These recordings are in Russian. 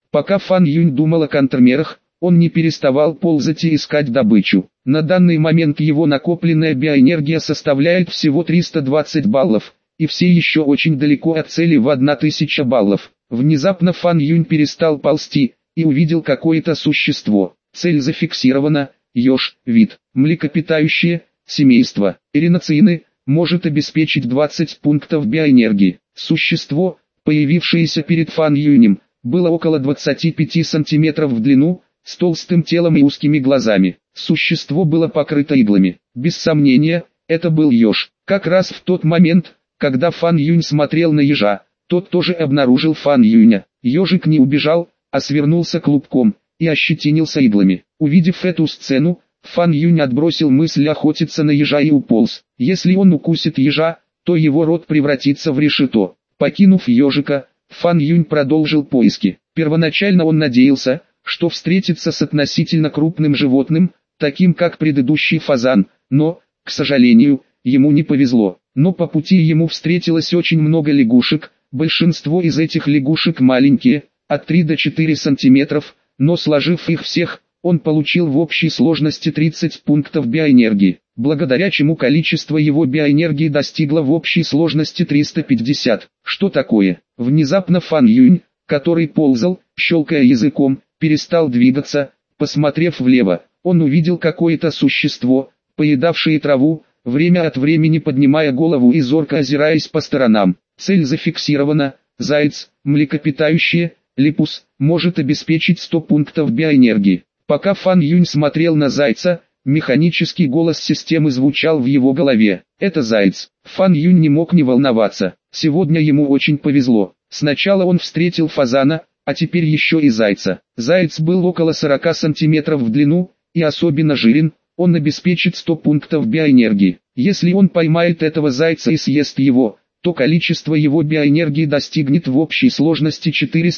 Пока Фан Юнь думал о контрмерах, он не переставал ползать и искать добычу. На данный момент его накопленная биоэнергия составляет всего 320 баллов, и все еще очень далеко от цели в 1000 баллов. Внезапно Фан Юнь перестал ползти и увидел какое-то существо. Цель зафиксирована, еж, вид, млекопитающее, семейство, эриноциины, может обеспечить 20 пунктов биоэнергии. Существо, появившееся перед Фан Юнем, было около 25 сантиметров в длину, с толстым телом и узкими глазами. Существо было покрыто иглами. Без сомнения, это был еж. Как раз в тот момент, когда Фан Юнь смотрел на ежа, тот тоже обнаружил Фан Юня. Ежик не убежал, а свернулся клубком и ощетинился иглами. Увидев эту сцену, Фан Юнь отбросил мысль охотиться на ежа и уполз. Если он укусит ежа, то его рот превратится в решето. Покинув ежика, Фан Юнь продолжил поиски. Первоначально он надеялся, что встретится с относительно крупным животным, таким как предыдущий фазан, но, к сожалению, ему не повезло. Но по пути ему встретилось очень много лягушек, большинство из этих лягушек маленькие, от 3 до 4 сантиметров, но сложив их всех, он получил в общей сложности 30 пунктов биоэнергии, благодаря чему количество его биоэнергии достигло в общей сложности 350. Что такое? Внезапно Фан Юнь, который ползал, щелкая языком, перестал двигаться. Посмотрев влево, он увидел какое-то существо, поедавшее траву, время от времени поднимая голову и зорко озираясь по сторонам. Цель зафиксирована, заяц, млекопитающее, липус, может обеспечить 100 пунктов биоэнергии. Пока Фан Юнь смотрел на зайца, механический голос системы звучал в его голове. Это заяц. Фан Юнь не мог не волноваться. Сегодня ему очень повезло. Сначала он встретил фазана, а теперь еще и зайца. Заяц был около 40 сантиметров в длину, и особенно жирен, он обеспечит 100 пунктов биоэнергии. Если он поймает этого зайца и съест его, то количество его биоэнергии достигнет в общей сложности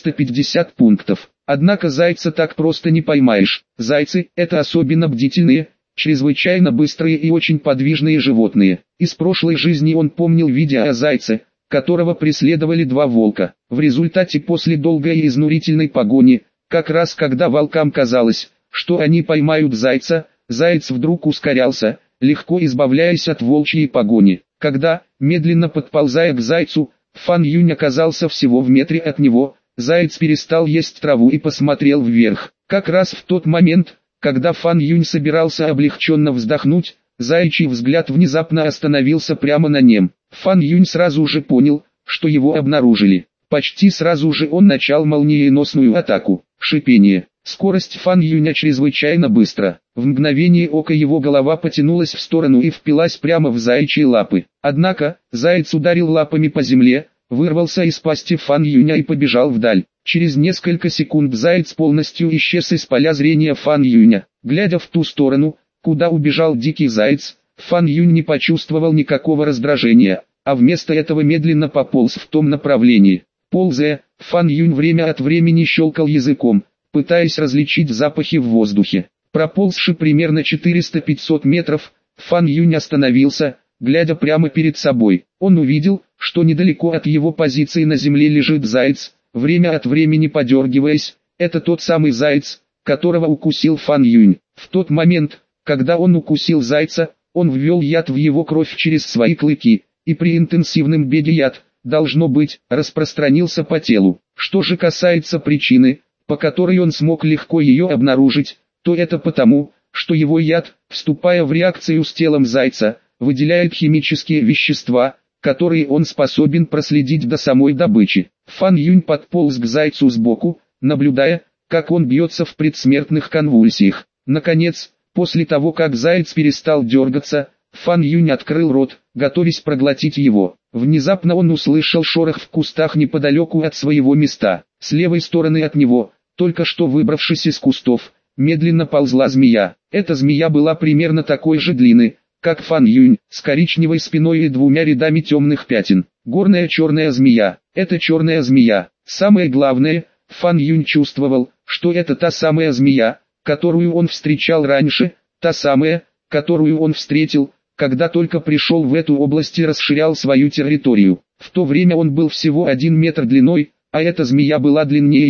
450 пунктов. Однако зайца так просто не поймаешь. Зайцы – это особенно бдительные, чрезвычайно быстрые и очень подвижные животные. Из прошлой жизни он помнил видео о зайце, которого преследовали два волка. В результате после долгой и изнурительной погони, как раз когда волкам казалось, что они поймают зайца, заяц вдруг ускорялся, легко избавляясь от волчьей погони. Когда, медленно подползая к зайцу, Фан Юнь оказался всего в метре от него, заяц перестал есть траву и посмотрел вверх. Как раз в тот момент, когда Фан Юнь собирался облегченно вздохнуть, заячий взгляд внезапно остановился прямо на нем. Фан Юнь сразу же понял, что его обнаружили. Почти сразу же он начал молниеносную атаку. Шипение. Скорость Фан Юня чрезвычайно быстро. В мгновение ока его голова потянулась в сторону и впилась прямо в заячьи лапы. Однако, заяц ударил лапами по земле, вырвался из пасти Фан Юня и побежал вдаль. Через несколько секунд заяц полностью исчез из поля зрения Фан Юня. Глядя в ту сторону, куда убежал дикий заяц, Фан Юнь не почувствовал никакого раздражения, а вместо этого медленно пополз в том направлении. Ползая, Фан Юнь время от времени щелкал языком, пытаясь различить запахи в воздухе. Проползши примерно 400-500 метров, Фан Юнь остановился, глядя прямо перед собой. Он увидел, что недалеко от его позиции на земле лежит заяц, время от времени подергиваясь. Это тот самый заяц, которого укусил Фан Юнь. В тот момент, когда он укусил зайца, он ввел яд в его кровь через свои клыки, и при интенсивном беге яд, должно быть, распространился по телу. Что же касается причины, по которой он смог легко ее обнаружить, то это потому, что его яд, вступая в реакцию с телом зайца, выделяет химические вещества, которые он способен проследить до самой добычи. Фан Юнь подполз к зайцу сбоку, наблюдая, как он бьется в предсмертных конвульсиях. Наконец, после того как заяц перестал дергаться, Фан Юнь открыл рот, готовясь проглотить его. Внезапно он услышал шорох в кустах неподалеку от своего места. С левой стороны от него, только что выбравшись из кустов, медленно ползла змея. Эта змея была примерно такой же длины, как Фан Юнь, с коричневой спиной и двумя рядами темных пятен. Горная черная змея. Это черная змея. Самое главное, Фан Юнь чувствовал, что это та самая змея, которую он встречал раньше, та самая, которую он встретил, когда только пришел в эту область и расширял свою территорию. В то время он был всего 1 метр длиной, а эта змея была длиннее его.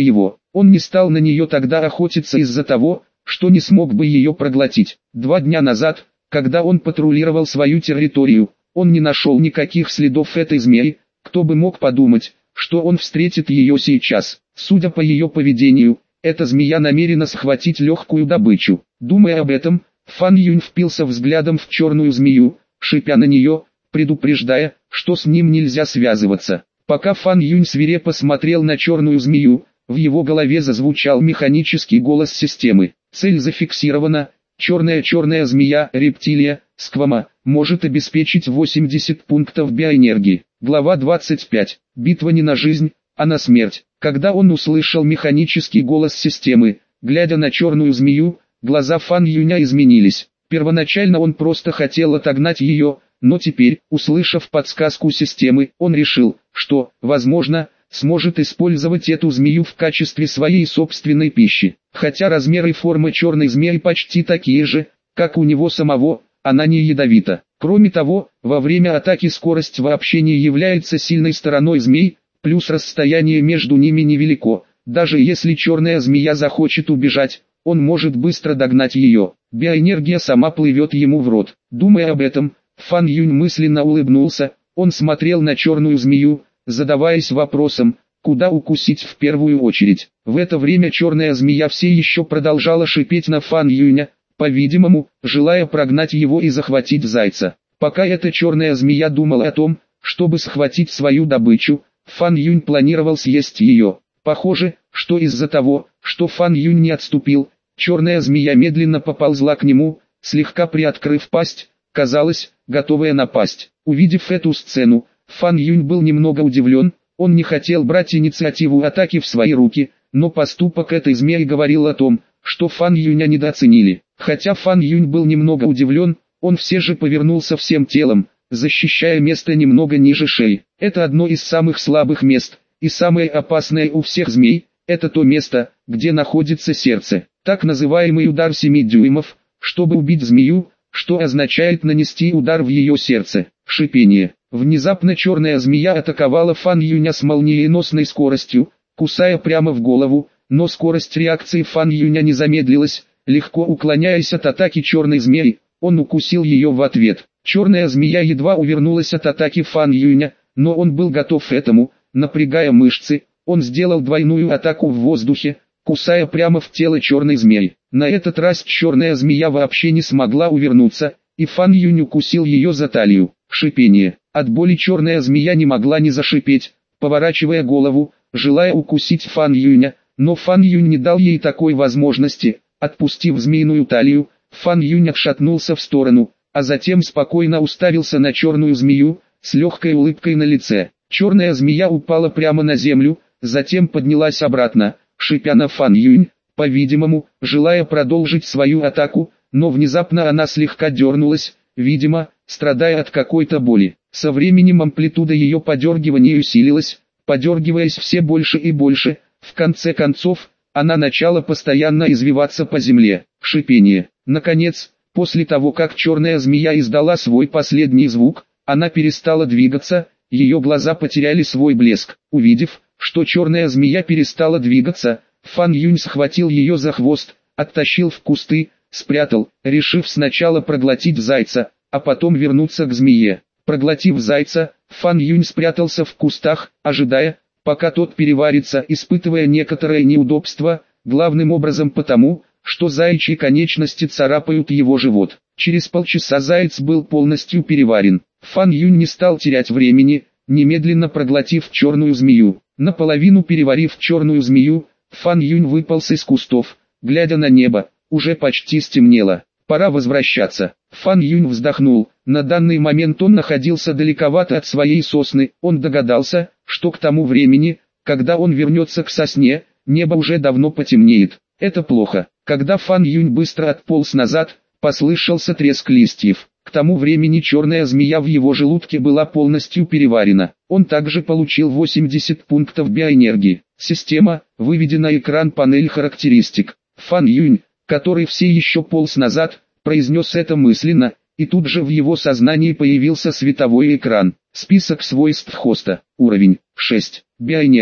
Он не стал на нее тогда охотиться из-за того, что не смог бы ее проглотить. 2 дня назад, когда он патрулировал свою территорию, он не нашел никаких следов этой змеи. Кто бы мог подумать, что он встретит ее сейчас. Судя по ее поведению, эта змея намерена схватить легкую добычу. Думая об этом, Фан Юнь впился взглядом в черную змею, шипя на нее, предупреждая, что с ним нельзя связываться. Пока Фан Юнь свирепо смотрел на черную змею, в его голове зазвучал механический голос системы. Цель зафиксирована. Черная змея, рептилия, сквама, может обеспечить 80 пунктов биоэнергии. Глава 25. Битва не на жизнь, а на смерть. Когда он услышал механический голос системы, глядя на черную змею, глаза Фан Юня изменились. Первоначально он просто хотел отогнать ее, но теперь, услышав подсказку системы, он решил, что, возможно, сможет использовать эту змею в качестве своей собственной пищи. Хотя размер и форма черной змеи почти такие же, как у него самого, она не ядовита. Кроме того, во время атаки скорость вообще не является сильной стороной змей, плюс расстояние между ними невелико. Даже если черная змея захочет убежать, он может быстро догнать ее. Биоэнергия сама плывет ему в рот. Думая об этом, Фан Юнь мысленно улыбнулся. Он смотрел на черную змею, задаваясь вопросом, куда укусить в первую очередь. В это время черная змея все еще продолжала шипеть на Фан Юня, по-видимому, желая прогнать его и захватить зайца. Пока эта черная змея думала о том, чтобы схватить свою добычу, Фан Юнь планировал съесть ее. Похоже, что из-за того, что Фан Юнь не отступил, черная змея медленно поползла к нему, слегка приоткрыв пасть, казалось, готовая напасть. Увидев эту сцену, Фан Юнь был немного удивлен, он не хотел брать инициативу атаки в свои руки, но поступок этой змеи говорил о том, что Фан Юня недооценили. Хотя Фан Юнь был немного удивлен, он все же повернулся всем телом, защищая место немного ниже шеи. Это одно из самых слабых мест, и самое опасное у всех змей, это то место, где находится сердце. Так называемый удар 7 дюймов, чтобы убить змею, что означает нанести удар в ее сердце. Шипение. Внезапно черная змея атаковала Фан Юня с молниеносной скоростью, кусая прямо в голову, но скорость реакции Фан Юня не замедлилась, легко уклоняясь от атаки черной змеи, он укусил ее в ответ. Черная змея едва увернулась от атаки Фан Юня, но он был готов к этому, напрягая мышцы, он сделал двойную атаку в воздухе, кусая прямо в тело черной змеи. На этот раз черная змея вообще не смогла увернуться, и Фан Юнь укусил ее за талию. Шипение. От боли черная змея не могла не зашипеть, поворачивая голову, желая укусить Фан Юня, но Фан Юнь не дал ей такой возможности. Отпустив змеиную талию, Фан Юнь отшатнулся в сторону, а затем спокойно уставился на черную змею, с легкой улыбкой на лице. Черная змея упала прямо на землю, затем поднялась обратно, шипя на Фан Юнь, по-видимому, желая продолжить свою атаку, но внезапно она слегка дернулась, видимо, страдая от какой-то боли. Со временем амплитуда ее подергивания усилилась, подергиваясь все больше и больше, в конце концов, она начала постоянно извиваться по земле. Шипение. Наконец, после того как черная змея издала свой последний звук, она перестала двигаться, ее глаза потеряли свой блеск. Увидев, что черная змея перестала двигаться, Фан Юнь схватил ее за хвост, оттащил в кусты, спрятал, решив сначала проглотить зайца, а потом вернуться к змее. Проглотив зайца, Фан Юнь спрятался в кустах, ожидая, пока тот переварится, испытывая некоторое неудобство, главным образом потому, что заячьи конечности царапают его живот. Через полчаса заяц был полностью переварен. Фан Юнь не стал терять времени, немедленно проглотив черную змею. Наполовину переварив черную змею, Фан Юнь выполз из кустов, глядя на небо, уже почти стемнело. Пора возвращаться. Фан Юнь вздохнул, на данный момент он находился далековато от своей сосны, он догадался, что к тому времени, когда он вернется к сосне, небо уже давно потемнеет. Это плохо. Когда Фан Юнь быстро отполз назад, послышался треск листьев. К тому времени черная змея в его желудке была полностью переварена. Он также получил 80 пунктов биоэнергии. Система, выведена экран панель характеристик. Фан Юнь, который все еще полз назад, произнес это мысленно, и тут же в его сознании появился световой экран. Список свойств хоста. Уровень 6. Биоэнергия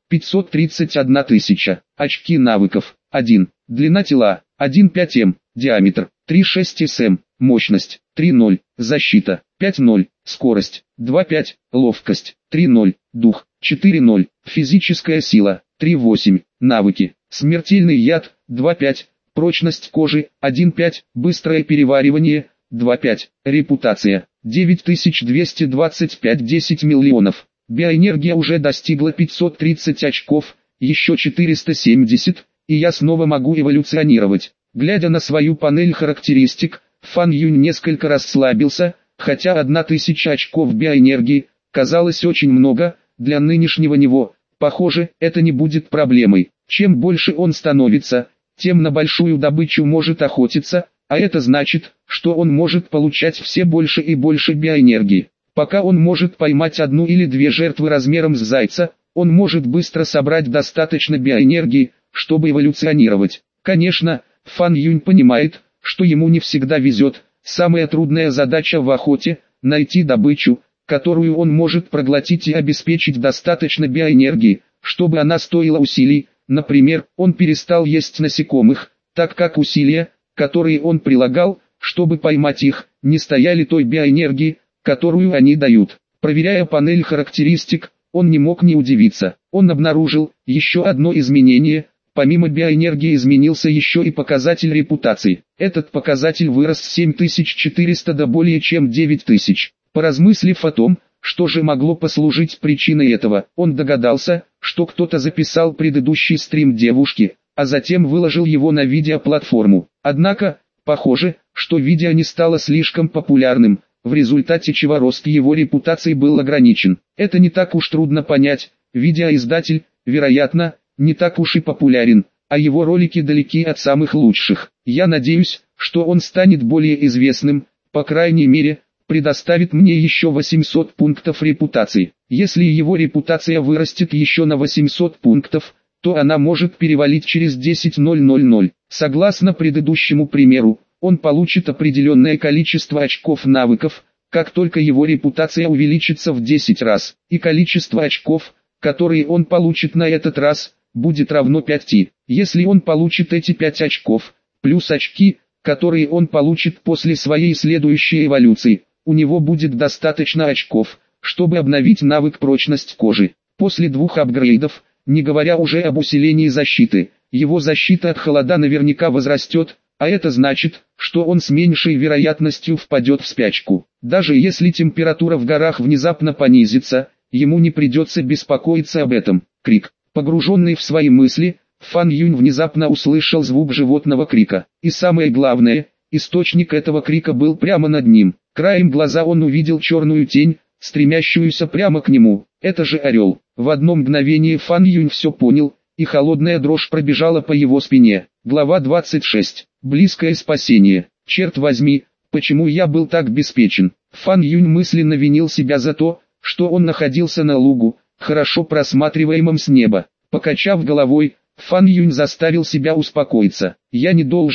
531 тысяча. Очки навыков. 1. Длина тела. 1,5 м. Диаметр. 3,6 см. Мощность. 3,0. Защита. 5,0. Скорость. 2,5. Ловкость. 3,0. Дух. 4,0. Физическая сила. 3,8. Навыки. Смертельный яд. 2,5. Прочность кожи. 1,5. Быстрое переваривание. 2,5. Репутация. 9225 10 миллионов. Биоэнергия уже достигла 530 очков, еще 470, и я снова могу эволюционировать. Глядя на свою панель характеристик, Фан Юнь несколько расслабился, хотя 1000 очков биоэнергии, казалось очень много, для нынешнего него, похоже, это не будет проблемой. Чем больше он становится, тем на большую добычу может охотиться, а это значит, что он может получать все больше и больше биоэнергии. Пока он может поймать одну или две жертвы размером с зайца, он может быстро собрать достаточно биоэнергии, чтобы эволюционировать. Конечно, Фан Юнь понимает, что ему не всегда везет. Самая трудная задача в охоте – найти добычу, которую он может проглотить и обеспечить достаточно биоэнергии, чтобы она стоила усилий. Например, он перестал есть насекомых, так как усилия, которые он прилагал, чтобы поймать их, не стояли той биоэнергии, которую они дают. Проверяя панель характеристик, он не мог не удивиться. Он обнаружил еще одно изменение. Помимо биоэнергии изменился еще и показатель репутации. Этот показатель вырос с 7400 до более чем 9000. Поразмыслив о том, что же могло послужить причиной этого, он догадался, что кто-то записал предыдущий стрим девушки, а затем выложил его на видеоплатформу. Однако, похоже, что видео не стало слишком популярным, в результате чего рост его репутации был ограничен. Это не так уж трудно понять, видеоиздатель, вероятно, не так уж и популярен, а его ролики далеки от самых лучших. Я надеюсь, что он станет более известным, по крайней мере, предоставит мне еще 800 пунктов репутации. Если его репутация вырастет еще на 800 пунктов, то она может перевалить через 10.000. Согласно предыдущему примеру, он получит определенное количество очков навыков, как только его репутация увеличится в 10 раз, и количество очков, которые он получит на этот раз, будет равно 5. Если он получит эти 5 очков, плюс очки, которые он получит после своей следующей эволюции, у него будет достаточно очков, чтобы обновить навык прочность кожи. После 2 апгрейдов, не говоря уже об усилении защиты, его защита от холода наверняка возрастет, а это значит, что он с меньшей вероятностью впадет в спячку. Даже если температура в горах внезапно понизится, ему не придется беспокоиться об этом. Крик. Погруженный в свои мысли, Фан Юнь внезапно услышал звук животного крика. И самое главное, источник этого крика был прямо над ним. Краем глаза он увидел черную тень, стремящуюся прямо к нему. Это же орел. В одно мгновение Фан Юнь все понял, и холодная дрожь пробежала по его спине. Глава 26. Близкое спасение. Черт возьми, почему я был так беспечен? Фан Юнь мысленно винил себя за то, что он находился на лугу, хорошо просматриваемом с неба. Покачав головой, Фан Юнь заставил себя успокоиться. Я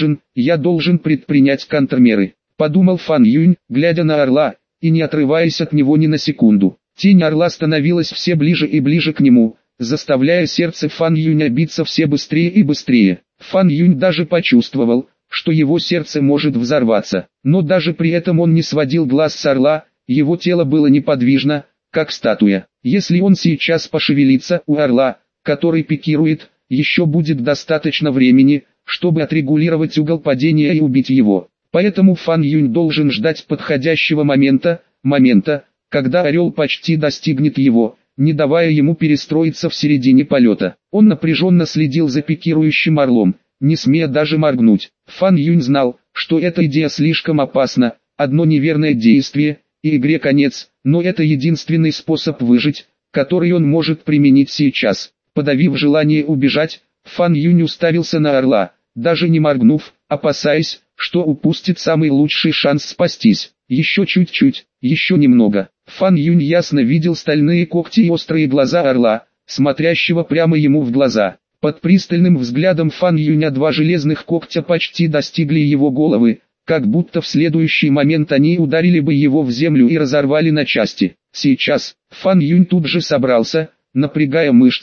должен предпринять контрмеры, подумал Фан Юнь, глядя на орла, и не отрываясь от него ни на секунду. Тень орла становилась все ближе и ближе к нему, заставляя сердце Фан Юня биться все быстрее и быстрее. Фан Юнь даже почувствовал, что его сердце может взорваться, но даже при этом он не сводил глаз с орла, его тело было неподвижно, как статуя. Если он сейчас пошевелится, у орла, который пикирует, еще будет достаточно времени, чтобы отрегулировать угол падения и убить его. Поэтому Фан Юнь должен ждать подходящего момента, когда орел почти достигнет его, не давая ему перестроиться в середине полета. Он напряженно следил за пикирующим орлом, не смея даже моргнуть. Фан Юнь знал, что эта идея слишком опасна, одно неверное действие, и игре конец, но это единственный способ выжить, который он может применить сейчас. Подавив желание убежать, Фан Юнь уставился на орла, даже не моргнув, опасаясь, что упустит самый лучший шанс спастись. Еще чуть-чуть, еще немного. Фан Юнь ясно видел стальные когти и острые глаза орла, смотрящего прямо ему в глаза. Под пристальным взглядом Фан Юня 2 железных когтя почти достигли его головы, как будто в следующий момент они ударили бы его в землю и разорвали на части. Сейчас, Фан Юнь тут же собрался, напрягая мышцы,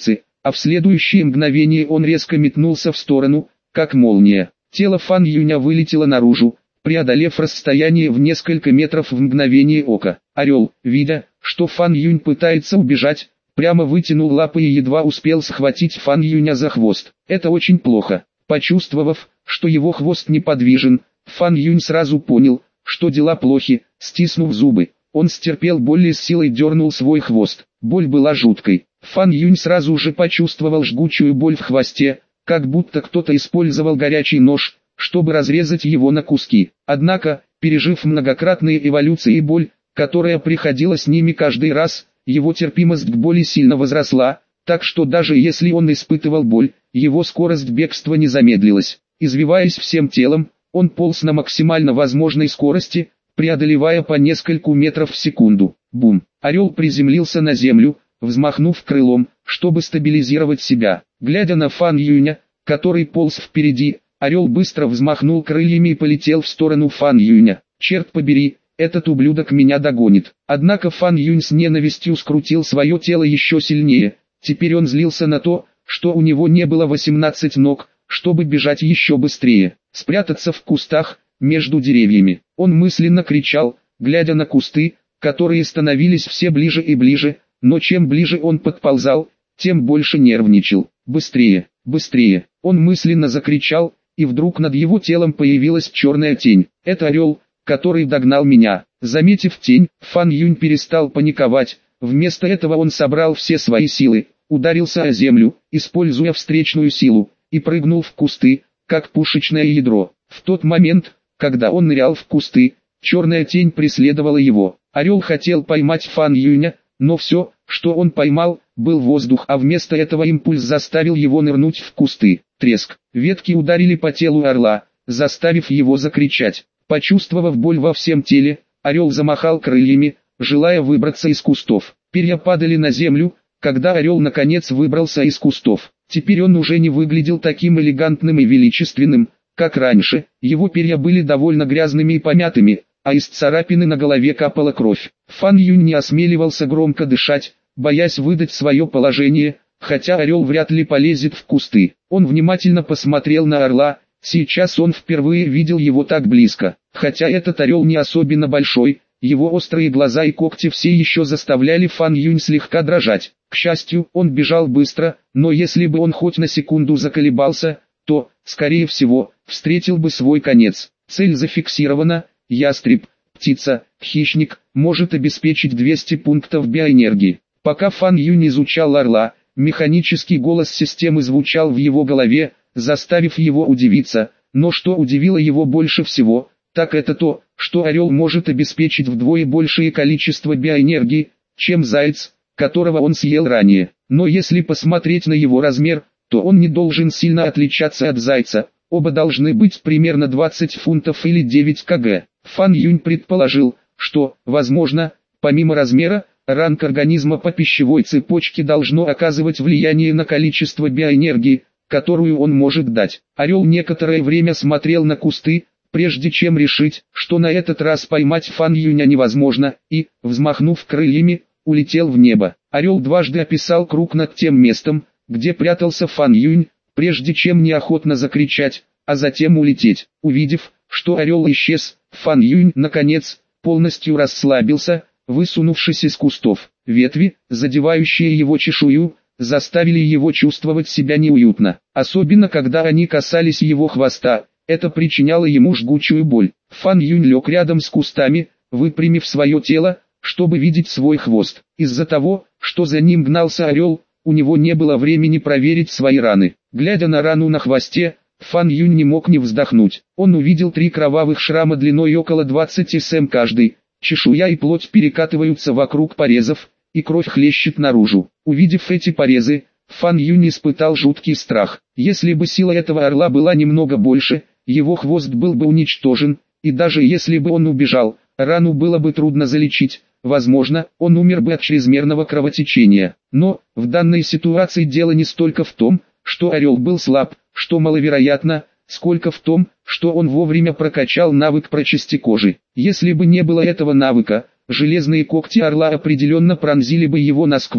а в следующее мгновение он резко метнулся в сторону, как молния. Тело Фан Юня вылетело наружу, преодолев расстояние в несколько метров в мгновение ока. Орел, видя, что Фан Юнь пытается убежать, прямо вытянул лапы и едва успел схватить Фан Юня за хвост. Это очень плохо. Почувствовав, что его хвост неподвижен, Фан Юнь сразу понял, что дела плохи. Стиснув зубы, он стерпел боль и с силой дернул свой хвост. Боль была жуткой. Фан Юнь сразу же почувствовал жгучую боль в хвосте, как будто кто-то использовал горячий нож, чтобы разрезать его на куски. Однако, пережив многократные эволюции и боль, которая приходила с ними каждый раз, его терпимость к боли сильно возросла, так что даже если он испытывал боль, его скорость бегства не замедлилась. Извиваясь всем телом, он полз на максимально возможной скорости, преодолевая по нескольку метров в секунду. Бум! Орел приземлился на землю, взмахнув крылом, чтобы стабилизировать себя. Глядя на Фан Юня, который полз впереди, орел быстро взмахнул крыльями и полетел в сторону Фан Юня. Черт побери, этот ублюдок меня догонит. Однако Фан Юнь с ненавистью скрутил свое тело еще сильнее. Теперь он злился на то, что у него не было 18 ног, чтобы бежать еще быстрее, спрятаться в кустах, между деревьями. Он мысленно кричал, глядя на кусты, которые становились все ближе и ближе, но чем ближе он подползал, тем больше нервничал. Быстрее, быстрее, он мысленно закричал, и вдруг над его телом появилась черная тень. Это орел, который догнал меня. Заметив тень, Фан Юнь перестал паниковать, вместо этого он собрал все свои силы, ударился о землю, используя встречную силу, и прыгнул в кусты, как пушечное ядро. В тот момент, когда он нырял в кусты, черная тень преследовала его. Орел хотел поймать Фан Юня, но все, что он поймал, был воздух, а вместо этого импульс заставил его нырнуть в кусты. Треск. Ветки ударили по телу орла, заставив его закричать. Почувствовав боль во всем теле, орел замахал крыльями, желая выбраться из кустов. Перья падали на землю, когда орел наконец выбрался из кустов. Теперь он уже не выглядел таким элегантным и величественным, как раньше. Его перья были довольно грязными и помятыми, а из царапины на голове капала кровь. Фан Юнь не осмеливался громко дышать, боясь выдать свое положение, хотя орел вряд ли полезет в кусты. Он внимательно посмотрел на орла, сейчас он впервые видел его так близко. Хотя этот орел не особенно большой, его острые глаза и когти все еще заставляли Фан Юнь слегка дрожать. К счастью, он бежал быстро, но если бы он хоть на секунду заколебался, то, скорее всего, встретил бы свой конец. Цель зафиксирована. Ястреб, птица, хищник, может обеспечить 200 пунктов биоэнергии. Пока Фан Юнь изучал орла, механический голос системы звучал в его голове, заставив его удивиться, но что удивило его больше всего, так это то, что орел может обеспечить вдвое большее количество биоэнергии, чем заяц, которого он съел ранее. Но если посмотреть на его размер, то он не должен сильно отличаться от зайца, оба должны быть примерно 20 фунтов или 9 кг. Фан Юнь предположил, что, возможно, помимо размера, ранг организма по пищевой цепочке должно оказывать влияние на количество биоэнергии, которую он может дать. Орел некоторое время смотрел на кусты, прежде чем решить, что на этот раз поймать Фан Юня невозможно, и, взмахнув крыльями, улетел в небо. Орел дважды описал круг над тем местом, где прятался Фан Юнь, прежде чем неохотно закричать, а затем улететь. Увидев, что орел исчез, Фан Юнь, наконец, полностью расслабился, высунувшись из кустов. Ветви, задевающие его чешую, заставили его чувствовать себя неуютно. Особенно когда они касались его хвоста, это причиняло ему жгучую боль. Фан Юнь лег рядом с кустами, выпрямив свое тело, чтобы видеть свой хвост. Из-за того, что за ним гнался орел, у него не было времени проверить свои раны. Глядя на рану на хвосте, Фан Юнь не мог не вздохнуть. Он увидел 3 кровавых шрама длиной около 20 см каждый. Чешуя и плоть перекатываются вокруг порезов, и кровь хлещет наружу. Увидев эти порезы, Фан Юнь испытал жуткий страх. Если бы сила этого орла была немного больше, его хвост был бы уничтожен, и даже если бы он убежал, рану было бы трудно залечить. Возможно, он умер бы от чрезмерного кровотечения. Но, в данной ситуации дело не столько в том, что орел был слаб, что маловероятно, сколько в том, что он вовремя прокачал навык прочисти кожи. Если бы не было этого навыка, железные когти орла определенно пронзили бы его насквозь,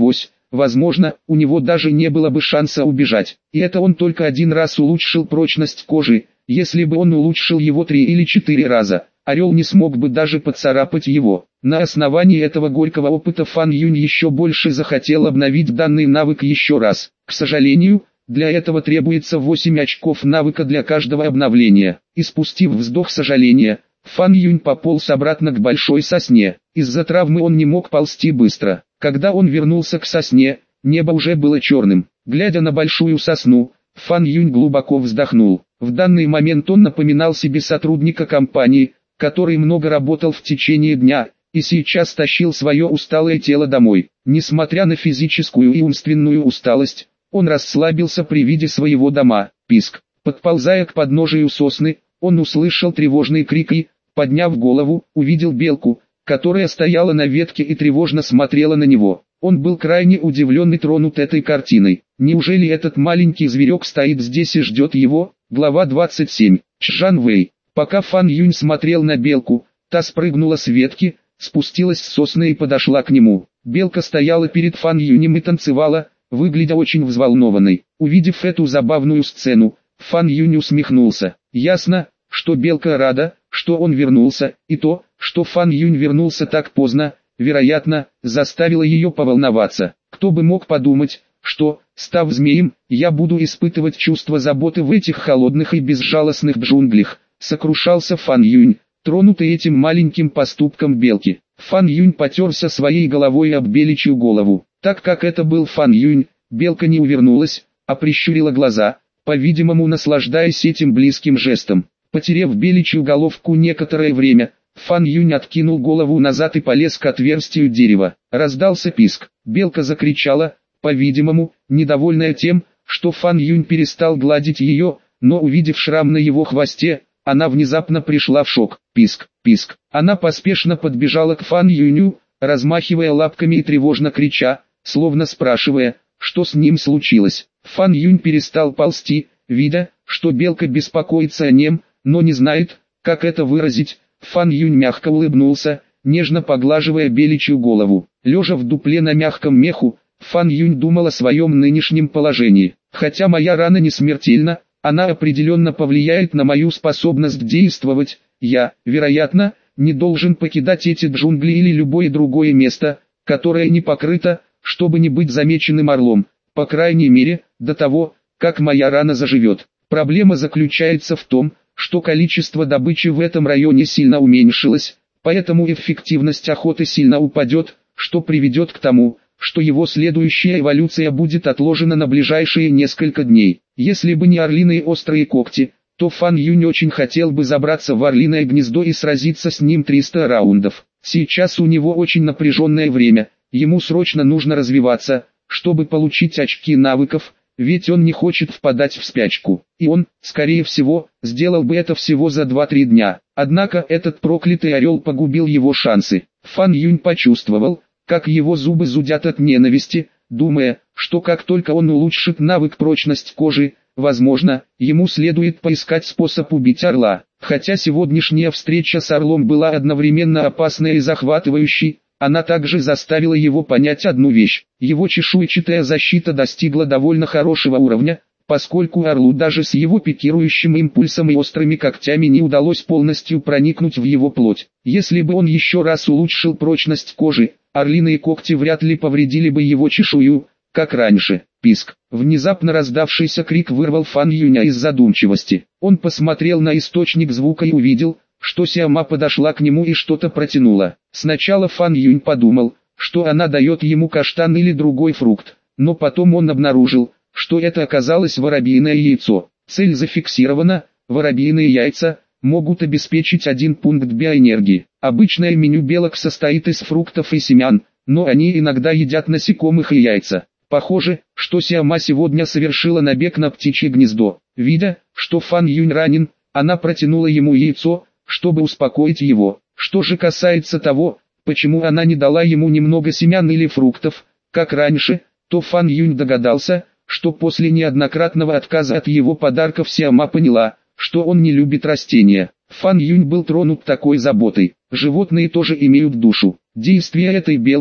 возможно, у него даже не было бы шанса убежать. И это он только один раз улучшил прочность кожи. Если бы он улучшил его 3 или 4 раза, орел не смог бы даже поцарапать его. На основании этого горького опыта Фан Юнь еще больше захотел обновить данный навык еще раз. К сожалению, для этого требуется 8 очков навыка для каждого обновления. И спустив вздох сожаления, Фан Юнь пополз обратно к большой сосне. Из-за травмы он не мог ползти быстро. Когда он вернулся к сосне, небо уже было черным. Глядя на большую сосну, Фан Юнь глубоко вздохнул. В данный момент он напоминал себе сотрудника компании, который много работал в течение дня, и сейчас тащил свое усталое тело домой. Несмотря на физическую и умственную усталость, он расслабился при виде своего дома. Писк. Подползая к подножию сосны, он услышал тревожный крик и, подняв голову, увидел белку, которая стояла на ветке и тревожно смотрела на него. Он был крайне удивлен и тронут этой картиной. Неужели этот маленький зверек стоит здесь и ждет его? Глава 27. Чжан Вэй. Пока Фан Юнь смотрел на белку, та спрыгнула с ветки, спустилась с сосны и подошла к нему. Белка стояла перед Фан Юнем и танцевала, выглядя очень взволнованной. Увидев эту забавную сцену, Фан Юнь усмехнулся. Ясно, что белка рада, что он вернулся, и то, что Фан Юнь вернулся так поздно, вероятно, заставило ее поволноваться. Кто бы мог подумать, что, став змеем, я буду испытывать чувство заботы в этих холодных и безжалостных джунглях, сокрушался Фан Юнь, тронутый этим маленьким поступком белки. Фан Юнь потерся своей головой об беличью голову. Так как это был Фан Юнь, белка не увернулась, а прищурила глаза, по-видимому наслаждаясь этим близким жестом. Потерев беличью головку некоторое время, Фан Юнь откинул голову назад и полез к отверстию дерева. Раздался писк. Белка закричала, по-видимому, недовольная тем, что Фан Юнь перестал гладить ее, но увидев шрам на его хвосте, она внезапно пришла в шок. Писк, писк. Она поспешно подбежала к Фан Юню, размахивая лапками и тревожно крича, словно спрашивая, что с ним случилось. Фан Юнь перестал ползти, видя, что белка беспокоится о нем, но не знает, как это выразить. Фан Юнь мягко улыбнулся, нежно поглаживая беличью голову. Лежа в дупле на мягком меху, Фан Юнь думал о своем нынешнем положении. Хотя моя рана не смертельна, она определенно повлияет на мою способность действовать. Я, вероятно, не должен покидать эти джунгли или любое другое место, которое не покрыто, чтобы не быть замеченным орлом, по крайней мере, до того, как моя рана заживет. Проблема заключается в том, что количество добычи в этом районе сильно уменьшилось, поэтому эффективность охоты сильно упадет, что приведет к тому, что его следующая эволюция будет отложена на ближайшие несколько дней. Если бы не орлиные острые когти, то Фан Юнь очень хотел бы забраться в орлиное гнездо и сразиться с ним 300 раундов. Сейчас у него очень напряженное время, ему срочно нужно развиваться, чтобы получить очки навыков, ведь он не хочет впадать в спячку. И он, скорее всего, сделал бы это всего за 2-3 дня. Однако этот проклятый орел погубил его шансы. Фан Юнь почувствовал, как его зубы зудят от ненависти, думая, что как только он улучшит навык прочность кожи, возможно, ему следует поискать способ убить орла. Хотя сегодняшняя встреча с орлом была одновременно опасной и захватывающей, она также заставила его понять одну вещь. Его чешуйчатая защита достигла довольно хорошего уровня, поскольку орлу даже с его пикирующим импульсом и острыми когтями не удалось полностью проникнуть в его плоть. Если бы он еще раз улучшил прочность кожи, орлиные когти вряд ли повредили бы его чешую, как раньше. Писк. Внезапно раздавшийся крик вырвал Фан Юня из задумчивости. Он посмотрел на источник звука и увидел, что Сиама подошла к нему и что-то протянула. Сначала Фан Юнь подумал, что она дает ему каштан или другой фрукт, но потом он обнаружил, что это оказалось воробьиное яйцо. Цель зафиксирована, воробьиные яйца могут обеспечить 1 пункт биоэнергии. Обычное меню белок состоит из фруктов и семян, но они иногда едят насекомых и яйца. Похоже, что Сиама сегодня совершила набег на птичье гнездо. Видя, что Фан Юнь ранен, она протянула ему яйцо, чтобы успокоить его. Что же касается того, почему она не дала ему немного семян или фруктов, как раньше, то Фан Юнь догадался, что после неоднократного отказа от его подарков Сиама поняла, что он не любит растения. Фан Юнь был тронут такой заботой. Животные тоже имеют душу. Действия этой белки,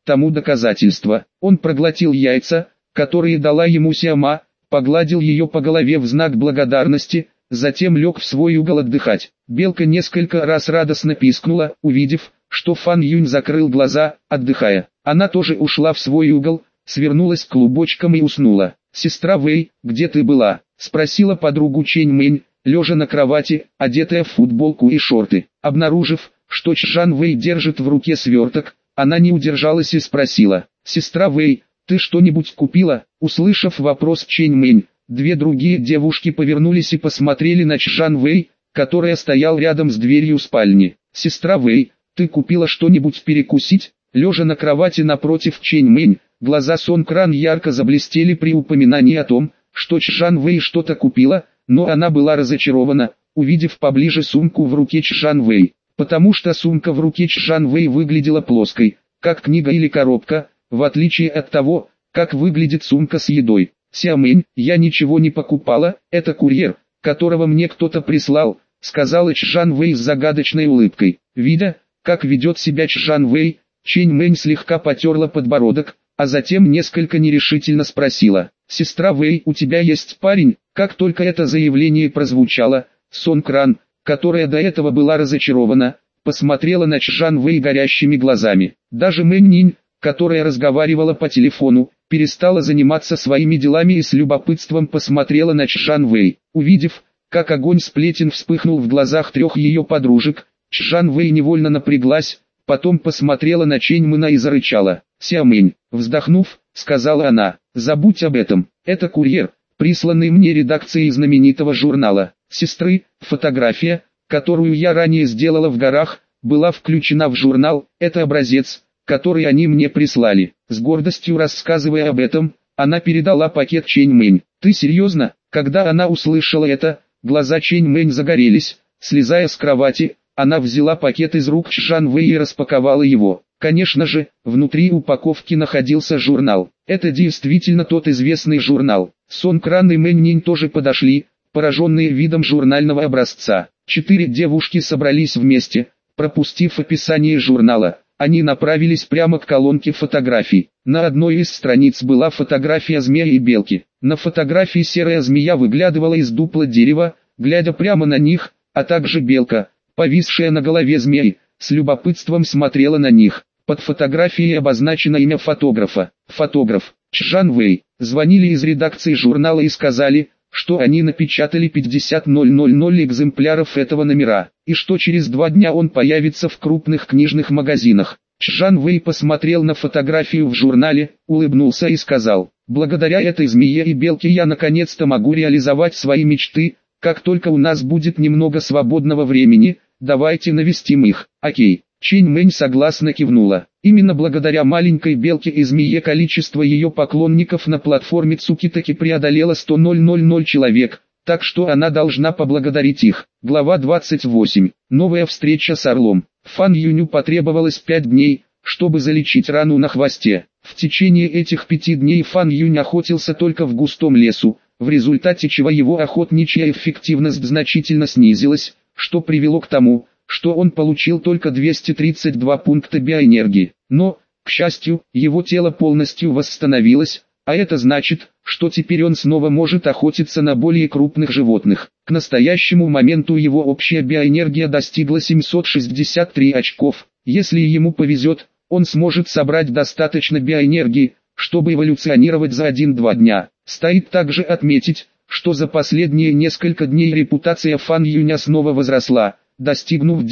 тому доказательство. Он проглотил яйца, которые дала ему Сиама, погладил ее по голове в знак благодарности, затем лег в свой угол отдыхать. Белка несколько раз радостно пискнула, увидев, что Фан Юнь закрыл глаза, отдыхая. Она тоже ушла в свой угол, свернулась клубочком и уснула. «Сестра Вэй, где ты была?» – спросила подругу Чэнь Мэнь, лежа на кровати, одетая в футболку и шорты. Обнаружив, что Чжан Вэй держит в руке сверток, она не удержалась и спросила: «Сестра Вэй, ты что-нибудь купила?» Услышав вопрос Чэнь Мэнь, две другие девушки повернулись и посмотрели на Чжан Вэй, которая стоял рядом с дверью спальни. «Сестра Вэй, ты купила что-нибудь перекусить?» Лежа на кровати напротив Чэнь Мэнь, глаза Сон Кран ярко заблестели при упоминании о том, что Чжан Вэй что-то купила, но она была разочарована, увидев поближе сумку в руке Чжан Вэй, потому что сумка в руке Чжан Вэй выглядела плоской, как книга или коробка, в отличие от того, как выглядит сумка с едой. «Сямэнь, я ничего не покупала, это курьер, которого мне кто-то прислал», сказала Чжан Вэй с загадочной улыбкой. Видя, как ведет себя Чжан Вэй, Чэнь Мэнь слегка потерла подбородок, а затем несколько нерешительно спросила: «Сестра Вэй, у тебя есть парень?» Как только это заявление прозвучало, Сон Кран, которая до этого была разочарована, посмотрела на Чжан Вэй горящими глазами. Даже Мэнь Нинь, которая разговаривала по телефону, перестала заниматься своими делами и с любопытством посмотрела на Чжан Вэй. Увидев, как огонь сплетен вспыхнул в глазах трех ее подружек, Чжан Вэй невольно напряглась, потом посмотрела на Чэнь Мэна и зарычала. «Сямэнь», вздохнув, сказала она, «забудь об этом, это курьер, присланный мне редакцией знаменитого журнала «Сестры». Фотография, которую я ранее сделала в горах, была включена в журнал, это образец, который они мне прислали». С гордостью рассказывая об этом, она передала пакет Чэнь Мэнь. «Ты серьезно?» Когда она услышала это, глаза Чэнь Мэнь загорелись. Слезая с кровати, она взяла пакет из рук Чжан Вэй и распаковала его. Конечно же, внутри упаковки находился журнал. Это действительно тот известный журнал. Сон Кран и Мэнь Нинь тоже подошли, пораженные видом журнального образца. 4 девушки собрались вместе. Пропустив описание журнала, они направились прямо к колонке фотографий. На одной из страниц была фотография змеи и белки. На фотографии серая змея выглядывала из дупла дерева, глядя прямо на них, а также белка, повисшая на голове змеи, с любопытством смотрела на них. Под фотографией обозначено имя фотографа. Фотограф Чжан Вэй. Звонили из редакции журнала и сказали, что они напечатали 50 000 экземпляров этого номера, и что через 2 дня он появится в крупных книжных магазинах. Чжан Вэй посмотрел на фотографию в журнале, улыбнулся и сказал: «Благодаря этой змее и белке я наконец-то могу реализовать свои мечты. Как только у нас будет немного свободного времени, давайте навестим их». «Окей». Чэнь Мэнь согласно кивнула. Именно благодаря маленькой белке и змее количество ее поклонников на платформе Цукитаки преодолело 100 000 человек, так что она должна поблагодарить их. Глава 28. Новая встреча с орлом. Фан Юню потребовалось 5 дней, чтобы залечить рану на хвосте. В течение этих 5 дней Фан Юнь охотился только в густом лесу, в результате чего его охотничья эффективность значительно снизилась, что привело к тому, что он получил только 232 пункта биоэнергии. Но, к счастью, его тело полностью восстановилось, а это значит, что теперь он снова может охотиться на более крупных животных. К настоящему моменту его общая биоэнергия достигла 763 очков. Если ему повезет, он сможет собрать достаточно биоэнергии, чтобы эволюционировать за 1-2 дня. Стоит также отметить, что за последние несколько дней репутация Фан Юня снова возросла, достигнув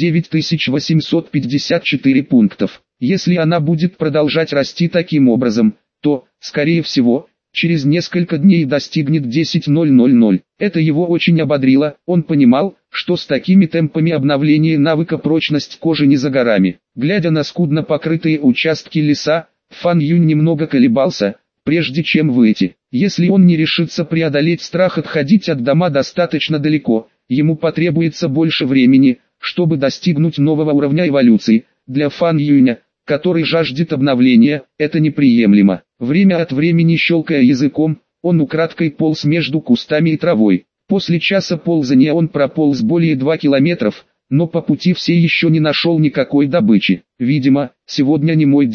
9854 пунктов. Если она будет продолжать расти таким образом, то, скорее всего, через несколько дней достигнет 10 000. Это его очень ободрило, он понимал, что с такими темпами обновления навыка прочность кожи не за горами. Глядя на скудно покрытые участки леса, Фан Юнь немного колебался, прежде чем выйти. Если он не решится преодолеть страх отходить от дома достаточно далеко, ему потребуется больше времени, чтобы достигнуть нового уровня эволюции. Для Фан Юня, который жаждет обновления, это неприемлемо. Время от времени щелкая языком, он украдкой полз между кустами и травой. После часа ползания он прополз более 2 километров, но по пути все еще не нашел никакой добычи. Видимо, сегодня не мой день.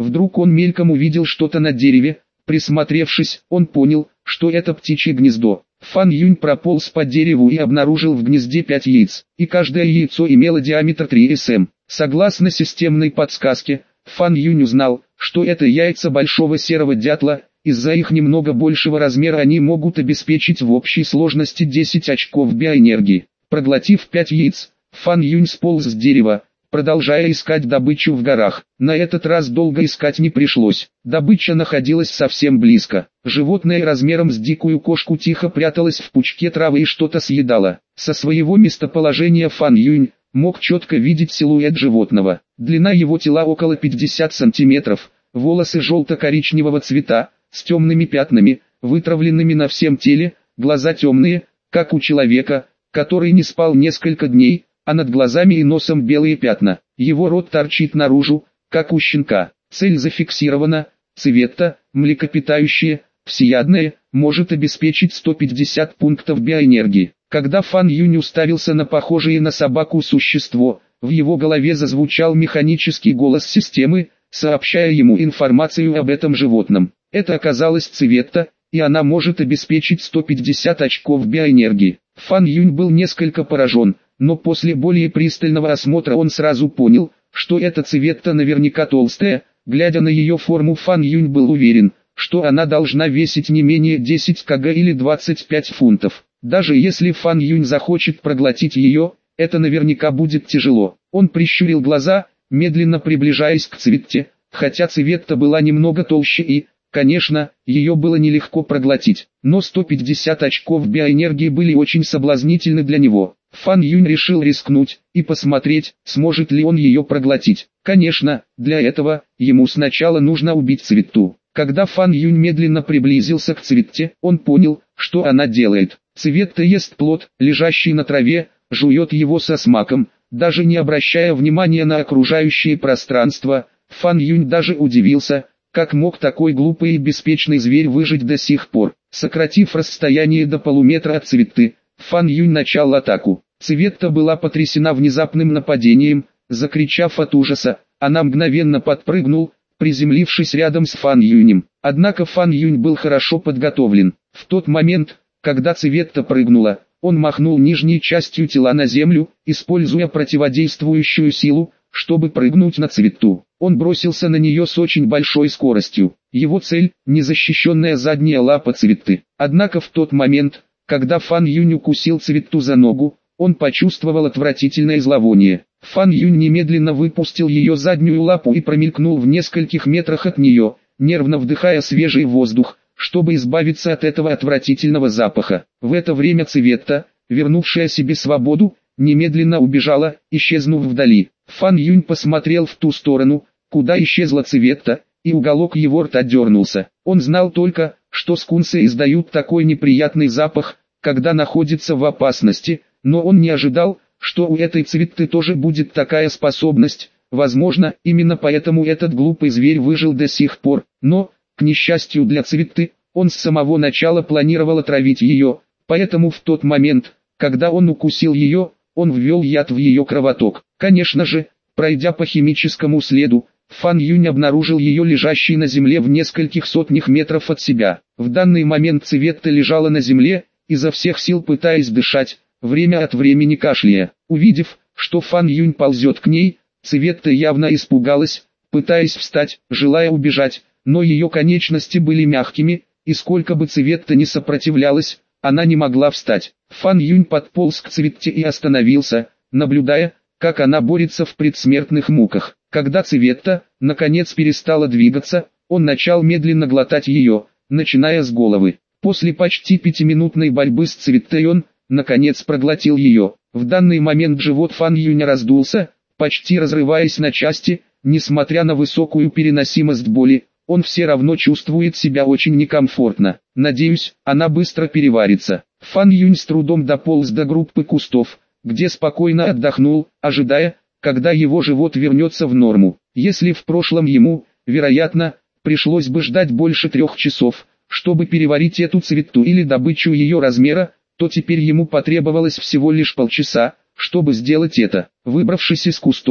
Вдруг он мельком увидел что-то на дереве. Присмотревшись, он понял, что это птичье гнездо. Фан Юнь прополз по дереву и обнаружил в гнезде 5 яиц, и каждое яйцо имело диаметр 3 см. Согласно системной подсказке, Фан Юнь узнал, что это яйца большого серого дятла. Из-за их немного большего размера они могут обеспечить в общей сложности 10 очков биоэнергии. Проглотив 5 яиц, Фан Юнь сполз с дерева, продолжая искать добычу в горах. На этот раз долго искать не пришлось. Добыча находилась совсем близко. Животное размером с дикую кошку тихо пряталось в пучке травы и что-то съедало. Со своего местоположения Фан Юнь мог четко видеть силуэт животного. Длина его тела около 50 сантиметров, волосы желто-коричневого цвета, с темными пятнами, вытравленными на всем теле, глаза темные, как у человека, который не спал несколько дней, а над глазами и носом белые пятна. Его рот торчит наружу, как у щенка. Цель зафиксирована. Цветта, млекопитающее, всеядное, может обеспечить 150 пунктов биоэнергии. Когда Фан Юнь уставился на похожее на собаку существо, в его голове зазвучал механический голос системы, сообщая ему информацию об этом животном. Это оказалась Цветта, и она может обеспечить 150 очков биоэнергии. Фан Юнь был несколько поражен, но после более пристального осмотра он сразу понял, что эта Цветта наверняка толстая. Глядя на ее форму, Фан Юнь был уверен, что она должна весить не менее 10 кг или 25 фунтов. Даже если Фан Юнь захочет проглотить ее, это наверняка будет тяжело. Он прищурил глаза, медленно приближаясь к Цветте, хотя Цветта была немного толще и, конечно, ее было нелегко проглотить, но 150 очков биоэнергии были очень соблазнительны для него. Фан Юнь решил рискнуть и посмотреть, сможет ли он ее проглотить. Конечно, для этого ему сначала нужно убить Цветту. Когда Фан Юнь медленно приблизился к Цветте, он понял, что она делает. Цветта ест плод, лежащий на траве, жует его со смаком, даже не обращая внимания на окружающее пространство. Фан Юнь даже удивился, как мог такой глупый и беспечный зверь выжить до сих пор. Сократив расстояние до полуметра от Цветты, Фан Юнь начал атаку. Цветта была потрясена внезапным нападением. Закричав от ужаса, она мгновенно подпрыгнул, приземлившись рядом с Фан Юнем. Однако Фан Юнь был хорошо подготовлен. В тот момент, когда Цветта прыгнула, он махнул нижней частью тела на землю, используя противодействующую силу, чтобы прыгнуть на Цветту. Он бросился на нее с очень большой скоростью. Его цель – незащищенная задняя лапа Цветты. Однако в тот момент, когда Фан Юнь укусил Цветту за ногу, он почувствовал отвратительное зловоние. Фан Юнь немедленно выпустил ее заднюю лапу и промелькнул в нескольких метрах от нее, нервно вдыхая свежий воздух, чтобы избавиться от этого отвратительного запаха. В это время Цветта, вернувшая себе свободу, немедленно убежала, исчезнув вдали. Фан Юнь посмотрел в ту сторону, куда исчезла Цветта, и уголок его рта дернулся. Он знал только, что скунсы издают такой неприятный запах, когда находятся в опасности, но он не ожидал, что у этой Цветты тоже будет такая способность. Возможно, именно поэтому этот глупый зверь выжил до сих пор, но, к несчастью для Цветты, он с самого начала планировал отравить ее, поэтому в тот момент, когда он укусил ее, он ввел яд в ее кровоток. Конечно же, пройдя по химическому следу, Фан Юнь обнаружил ее лежащей на земле в нескольких сотнях метров от себя. В данный момент Цветта лежала на земле, изо всех сил пытаясь дышать, время от времени кашляя. Увидев, что Фан Юнь ползет к ней, Цветта явно испугалась, пытаясь встать, желая убежать, но ее конечности были мягкими, и сколько бы Цветта ни сопротивлялась, она не могла встать. Фан Юнь подполз к Цветте и остановился, наблюдая, как она борется в предсмертных муках. Когда Цветта, наконец, перестала двигаться, он начал медленно глотать ее, начиная с головы. После почти 5-минутной борьбы с Цветтой он, наконец, проглотил ее. В данный момент живот Фан Юня раздулся, почти разрываясь на части. Несмотря на высокую переносимость боли, он все равно чувствует себя очень некомфортно. Надеюсь, она быстро переварится. Фан Юнь с трудом дополз до группы кустов, где спокойно отдохнул, ожидая, когда его живот вернется в норму. Если в прошлом ему, вероятно, пришлось бы ждать больше 3 часов, чтобы переварить эту Цветту или добычу ее размера, то теперь ему потребовалось всего лишь полчаса, чтобы сделать это. Выбравшись из кустов,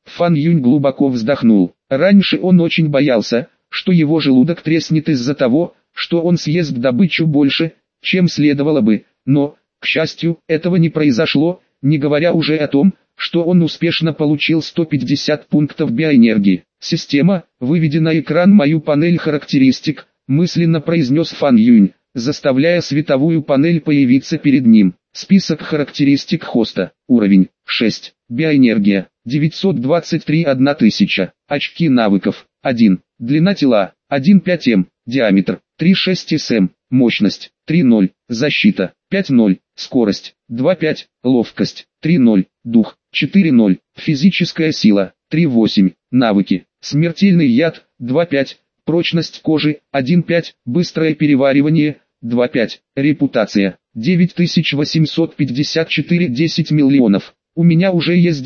Фан Юнь глубоко вздохнул. Раньше он очень боялся, что его желудок треснет из-за того, что он съест добычу больше, чем следовало бы, но, к счастью, этого не произошло, не говоря уже о том, что он успешно получил 150 пунктов биоэнергии. «Система, выведи на экран мою панель характеристик», мысленно произнес Фан Юнь, заставляя световую панель появиться перед ним. Список характеристик хоста. Уровень 6. Биоэнергия 923 1000. Очки навыков 1. Длина тела 1,5 м. Диаметр 3,6 см. Мощность 3,0. Защита 5,0. Скорость 2,5. Ловкость 3,0. Дух 4,0. Физическая сила 3,8. Навыки. Смертельный яд 2,5. Прочность кожи 1,5. Быстрое переваривание 2,5. Репутация 9854 10 миллионов. У меня уже есть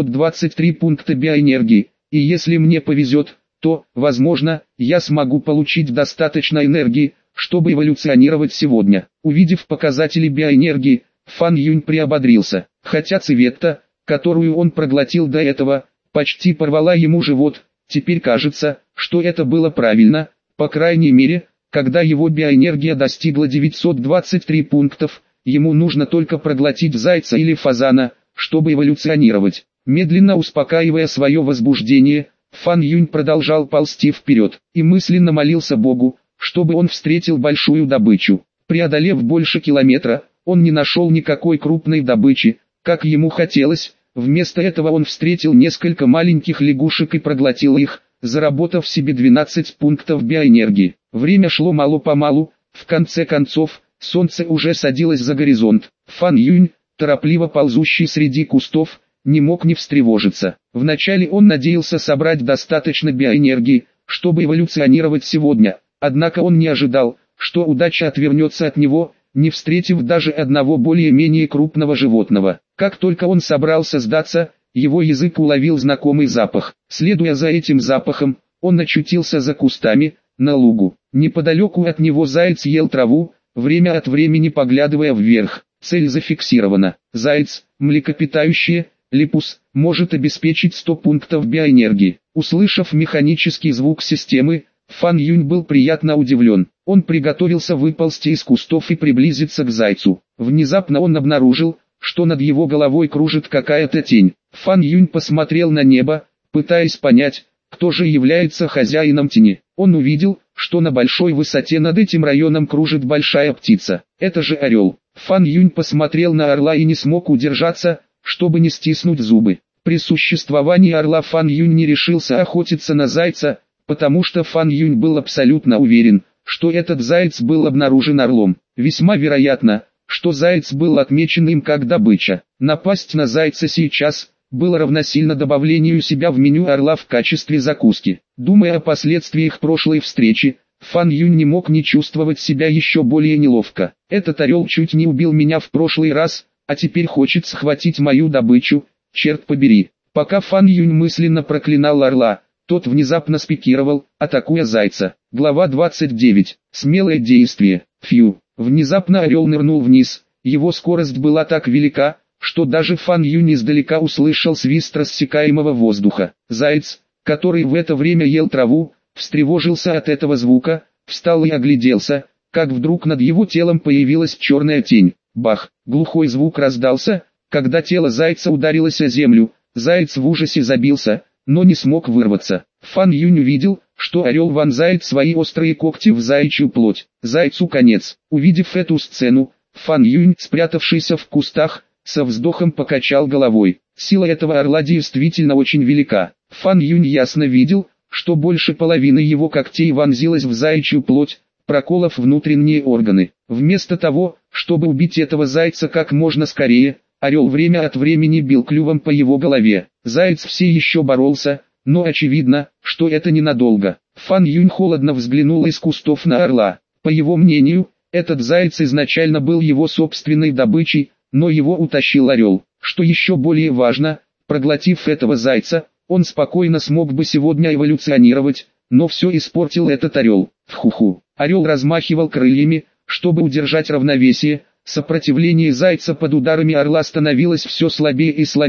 923 пункта биоэнергии, и если мне повезет, то, возможно, я смогу получить достаточно энергии, чтобы эволюционировать сегодня. Увидев показатели биоэнергии, Фан Юнь приободрился, хотя цветта, которую он проглотил до этого, почти порвала ему живот. Теперь кажется, что это было правильно, по крайней мере, когда его биоэнергия достигла 923 пунктов, ему нужно только проглотить зайца или фазана, чтобы эволюционировать. Медленно успокаивая свое возбуждение, Фан Юнь продолжал ползти вперед, и мысленно молился Богу, чтобы он встретил большую добычу. Преодолев больше километра, он не нашел никакой крупной добычи, как ему хотелось, вместо этого он встретил несколько маленьких лягушек и проглотил их, заработав себе 12 пунктов биоэнергии. Время шло мало-помалу, в конце концов, солнце уже садилось за горизонт. Фан Юнь, торопливо ползущий среди кустов, не мог не встревожиться. Вначале он надеялся собрать достаточно биоэнергии, чтобы эволюционировать сегодня, однако он не ожидал, что удача отвернется от него, не встретив даже одного более-менее крупного животного. Как только он собрался сдаться, его язык уловил знакомый запах. Следуя за этим запахом, он очутился за кустами, на лугу. Неподалеку от него заяц ел траву, время от времени поглядывая вверх. Цель зафиксирована. Заяц, млекопитающее, липус, может обеспечить 100 пунктов биоэнергии. Услышав механический звук системы, Фан Юнь был приятно удивлен. Он приготовился выползти из кустов и приблизиться к зайцу. Внезапно он обнаружил, что над его головой кружит какая-то тень. Фан Юнь посмотрел на небо, пытаясь понять, кто же является хозяином тени. Он увидел, что на большой высоте над этим районом кружит большая птица. Это же орел. Фан Юнь посмотрел на орла и не смог удержаться, чтобы не стиснуть зубы. При существовании орла Фан Юнь не решился охотиться на зайца, потому что Фан Юнь был абсолютно уверен, что этот заяц был обнаружен орлом. Весьма вероятно, что заяц был отмечен им как добыча. Напасть на зайца сейчас было равносильно добавлению себя в меню орла в качестве закуски. Думая о последствиях прошлой встречи, Фан Юнь не мог не чувствовать себя еще более неловко. Этот орел чуть не убил меня в прошлый раз, а теперь хочет схватить мою добычу, черт побери. Пока Фан Юнь мысленно проклинал орла, тот внезапно спикировал, атакуя зайца. Глава 29. Смелое действие. Фью. Внезапно орел нырнул вниз, его скорость была так велика, что даже Фан Юнь издалека услышал свист рассекаемого воздуха. Заяц, который в это время ел траву, встревожился от этого звука, встал и огляделся, как вдруг над его телом появилась черная тень. Бах! Глухой звук раздался, когда тело зайца ударилось о землю. Заяц в ужасе забился, но не смог вырваться. Фан Юнь увидел, что орел вонзает свои острые когти в заячью плоть. Зайцу конец. Увидев эту сцену, Фан Юнь, спрятавшийся в кустах, со вздохом покачал головой. Сила этого орла действительно очень велика. Фан Юнь ясно видел, что больше половины его когтей вонзилась в заячью плоть, проколов внутренние органы. Вместо того, чтобы убить этого зайца как можно скорее, орел время от времени бил клювом по его голове. Заяц все еще боролся, но очевидно, что это ненадолго. Фан Юнь холодно взглянул из кустов на орла. По его мнению, этот заяц изначально был его собственной добычей, но его утащил орел. Что еще более важно, проглотив этого зайца, он спокойно смог бы сегодня эволюционировать, но все испортил этот орел. Фхуху. Орел размахивал крыльями, чтобы удержать равновесие. Сопротивление зайца под ударами орла становилось все слабее и слабее,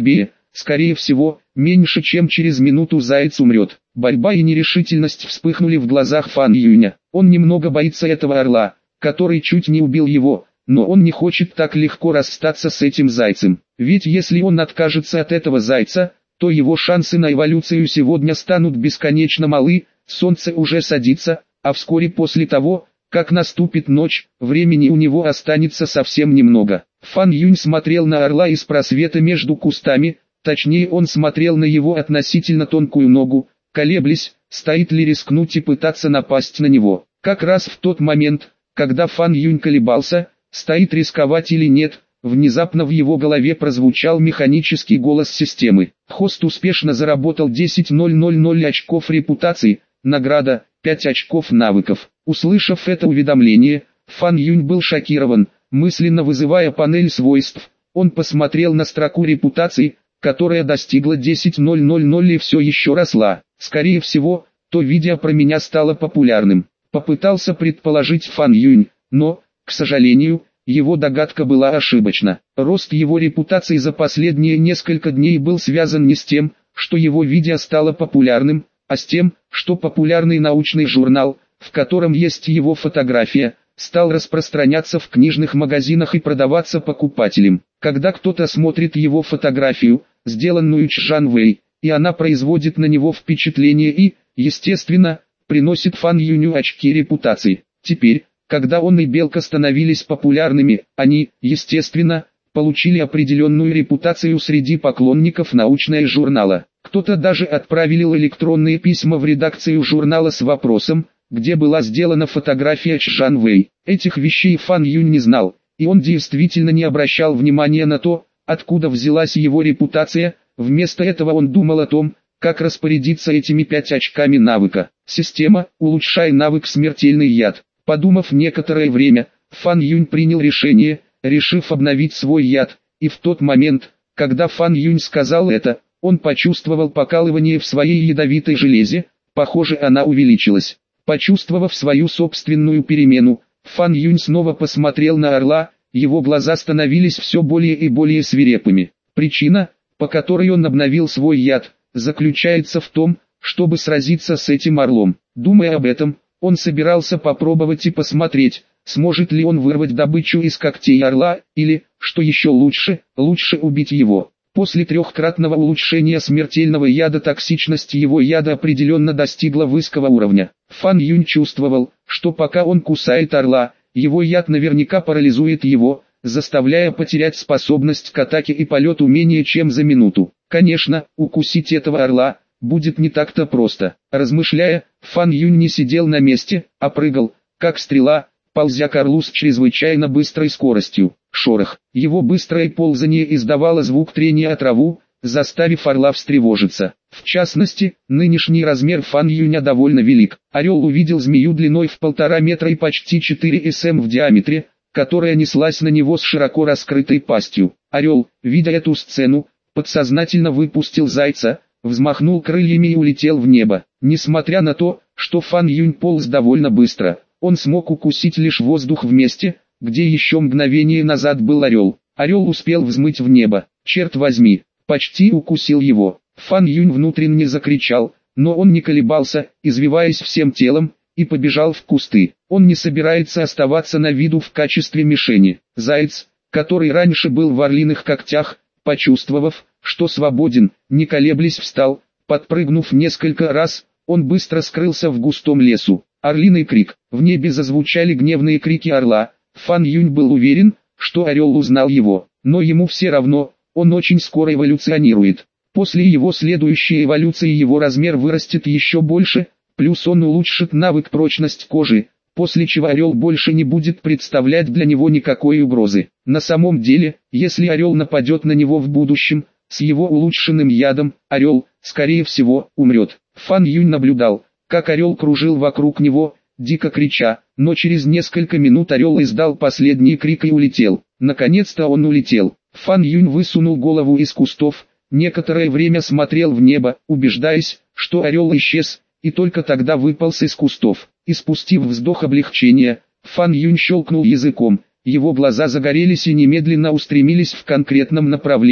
скорее всего, меньше чем через минуту заяц умрет. Борьба и нерешительность вспыхнули в глазах Фан Юня. Он немного боится этого орла, который чуть не убил его, но он не хочет так легко расстаться с этим зайцем. Ведь если он откажется от этого зайца, то его шансы на эволюцию сегодня станут бесконечно малы. Солнце уже садится, а вскоре после того, как наступит ночь, времени у него останется совсем немного. Фан Юнь смотрел на орла из просвета между кустами, точнее он смотрел на его относительно тонкую ногу, колеблясь, стоит ли рискнуть и пытаться напасть на него. Как раз в тот момент, когда Фан Юнь колебался, стоит рисковать или нет, внезапно в его голове прозвучал механический голос системы. Хост успешно заработал 10,000 очков репутации, награда 5 очков навыков. Услышав это уведомление, Фан Юнь был шокирован. Мысленно вызывая панель свойств, он посмотрел на строку репутации, которая достигла 10,000 и все еще росла. Скорее всего, то видео про меня стало популярным. Попытался предположить Фан Юнь, но, к сожалению, его догадка была ошибочна. Рост его репутации за последние несколько дней был связан не с тем, что его видео стало популярным, а с тем, что популярный научный журнал, в котором есть его фотография, стал распространяться в книжных магазинах и продаваться покупателям. Когда кто-то смотрит его фотографию, сделанную Чжан Вэй, и она производит на него впечатление и, естественно, приносит Фан Юню очки репутации. Теперь, когда он и Белка становились популярными, они, естественно, получили определенную репутацию среди поклонников научного журнала. Кто-то даже отправил электронные письма в редакцию журнала с вопросом, где была сделана фотография Чжан Вэй. Этих вещей Фан Юнь не знал, и он действительно не обращал внимания на то, откуда взялась его репутация. Вместо этого он думал о том, как распорядиться этими 5 очками навыка. Система, улучшай навык смертельный яд. Подумав некоторое время, Фан Юнь принял решение, решив обновить свой яд, и в тот момент, когда Фан Юнь сказал это, он почувствовал покалывание в своей ядовитой железе, похоже она увеличилась. Почувствовав свою собственную перемену, Фан Юнь снова посмотрел на орла, его глаза становились все более и более свирепыми. Причина, по которой он обновил свой яд, заключается в том, чтобы сразиться с этим орлом. Думая об этом, он собирался попробовать и посмотреть, сможет ли он вырвать добычу из когтей орла, или, что еще лучше, убить его. После трехкратного улучшения смертельного яда токсичность его яда определенно достигла высокого уровня. Фан Юнь чувствовал, что пока он кусает орла, его яд наверняка парализует его, заставляя потерять способность к атаке и полету менее чем за минуту. Конечно, укусить этого орла будет не так-то просто. Размышляя, Фан Юнь не сидел на месте, а прыгал, как стрела, ползя к орлу с чрезвычайно быстрой скоростью. Шорох. Его быстрое ползание издавало звук трения о траву, заставив орла встревожиться. В частности, нынешний размер Фан Юня довольно велик. Орел увидел змею длиной в 1,5 метра и почти 4 см в диаметре, которая неслась на него с широко раскрытой пастью. Орел, видя эту сцену, подсознательно выпустил зайца, взмахнул крыльями и улетел в небо. Несмотря на то, что Фан Юнь полз довольно быстро, он смог укусить лишь воздух в месте, где еще мгновение назад был орел. Орел успел взмыть в небо. Черт возьми, почти укусил его. Фан Юнь внутренне закричал, но он не колебался, извиваясь всем телом, и побежал в кусты. Он не собирается оставаться на виду в качестве мишени. Заяц, который раньше был в орлиных когтях, почувствовав, что свободен, не колеблясь встал, подпрыгнув несколько раз, он быстро скрылся в густом лесу. Орлиный крик. В небе зазвучали гневные крики орла. Фан Юнь был уверен, что орел узнал его, но ему все равно, он очень скоро эволюционирует. После его следующей эволюции его размер вырастет еще больше, плюс он улучшит навык прочность кожи, после чего орел больше не будет представлять для него никакой угрозы. На самом деле, если орел нападет на него в будущем, с его улучшенным ядом, орел, скорее всего, умрет. Фан Юнь наблюдал, как орел кружил вокруг него, дико крича, но через несколько минут орел издал последний крик и улетел. Наконец-то он улетел. Фан Юнь высунул голову из кустов, некоторое время смотрел в небо, убеждаясь, что орел исчез, и только тогда выполз из кустов. Испустив вздох облегчения, Фан Юнь щелкнул языком, его глаза загорелись и немедленно устремились в конкретном направлении.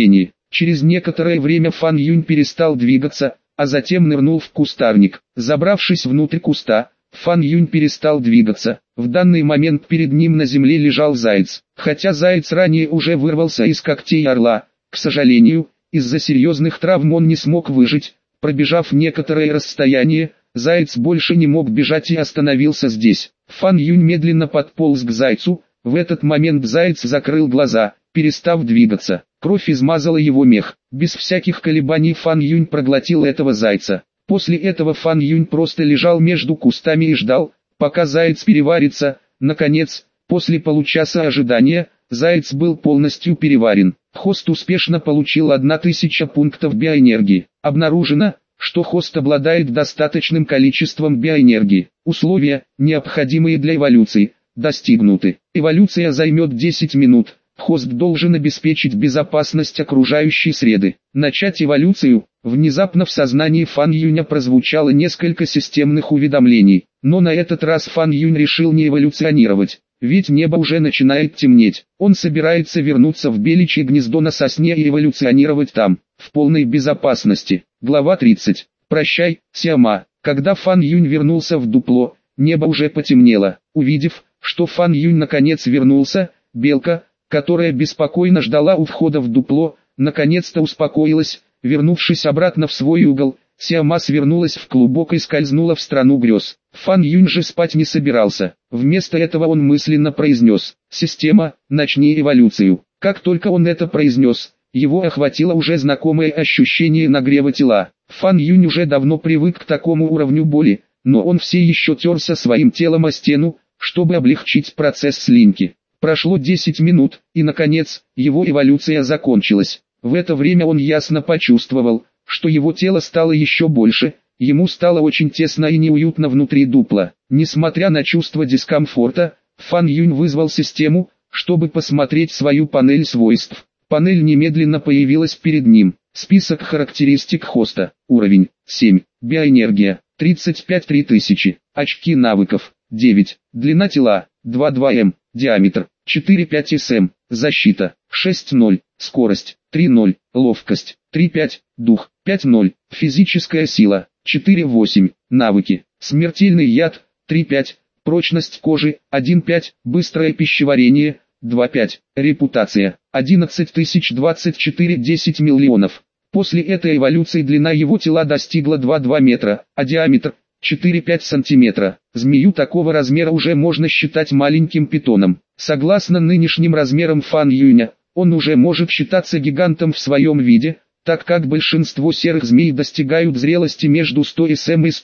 Через некоторое время Фан Юнь перестал двигаться, а затем нырнул в кустарник. Забравшись внутрь куста, Фан Юнь перестал двигаться. В данный момент перед ним на земле лежал заяц. Хотя заяц ранее уже вырвался из когтей орла, к сожалению, из-за серьезных травм он не смог выжить. Пробежав некоторое расстояние, заяц больше не мог бежать и остановился здесь. Фан Юнь медленно подполз к зайцу. В этот момент заяц закрыл глаза, перестав двигаться. Кровь измазала его мех. Без всяких колебаний Фан Юнь проглотил этого зайца. После этого Фан Юнь просто лежал между кустами и ждал, пока заяц переварится. Наконец, после получаса ожидания, заяц был полностью переварен. Хост успешно получил 1000 пунктов биоэнергии. Обнаружено, что хост обладает достаточным количеством биоэнергии. Условия, необходимые для эволюции, достигнуты. Эволюция займет 10 минут. Хост должен обеспечить безопасность окружающей среды. Начать эволюцию. Внезапно в сознании Фан Юня прозвучало несколько системных уведомлений. Но на этот раз Фан Юнь решил не эволюционировать. Ведь небо уже начинает темнеть. Он собирается вернуться в беличье гнездо на сосне и эволюционировать там, в полной безопасности. Глава 30. Прощай, Сиама. Когда Фан Юнь вернулся в дупло, небо уже потемнело. Увидев, что Фан Юнь наконец вернулся, белка, которая беспокойно ждала у входа в дупло, наконец-то успокоилась. Вернувшись обратно в свой угол, Сиама свернулась в клубок и скользнула в страну грез. Фан Юнь же спать не собирался. Вместо этого он мысленно произнес: «Система, начни эволюцию». Как только он это произнес, его охватило уже знакомое ощущение нагрева тела. Фан Юнь уже давно привык к такому уровню боли, но он все еще терся своим телом о стену, чтобы облегчить процесс слиньки. Прошло 10 минут, и наконец, его эволюция закончилась. В это время он ясно почувствовал, что его тело стало еще больше, ему стало очень тесно и неуютно внутри дупла. Несмотря на чувство дискомфорта, Фан Юнь вызвал систему, чтобы посмотреть свою панель свойств. Панель немедленно появилась перед ним. Список характеристик хоста. Уровень 7. Биоэнергия 35 3000. Очки навыков 9. Длина тела 2,2 м. Диаметр 4,5 см. Защита 6,0. Скорость 3,0. Ловкость 3,5. Дух 5,0. Физическая сила 4,8. Навыки. Смертельный яд 3,5. Прочность кожи 1,5. Быстрое пищеварение 2,5. Репутация 11024 10 миллионов. После этой эволюции длина его тела достигла 2,2 метра, а диаметр 4,5 сантиметра. Змею такого размера уже можно считать маленьким питоном. Согласно нынешним размерам Фан Юня, он уже может считаться гигантом в своем виде, так как большинство серых змей достигают зрелости между 100 см и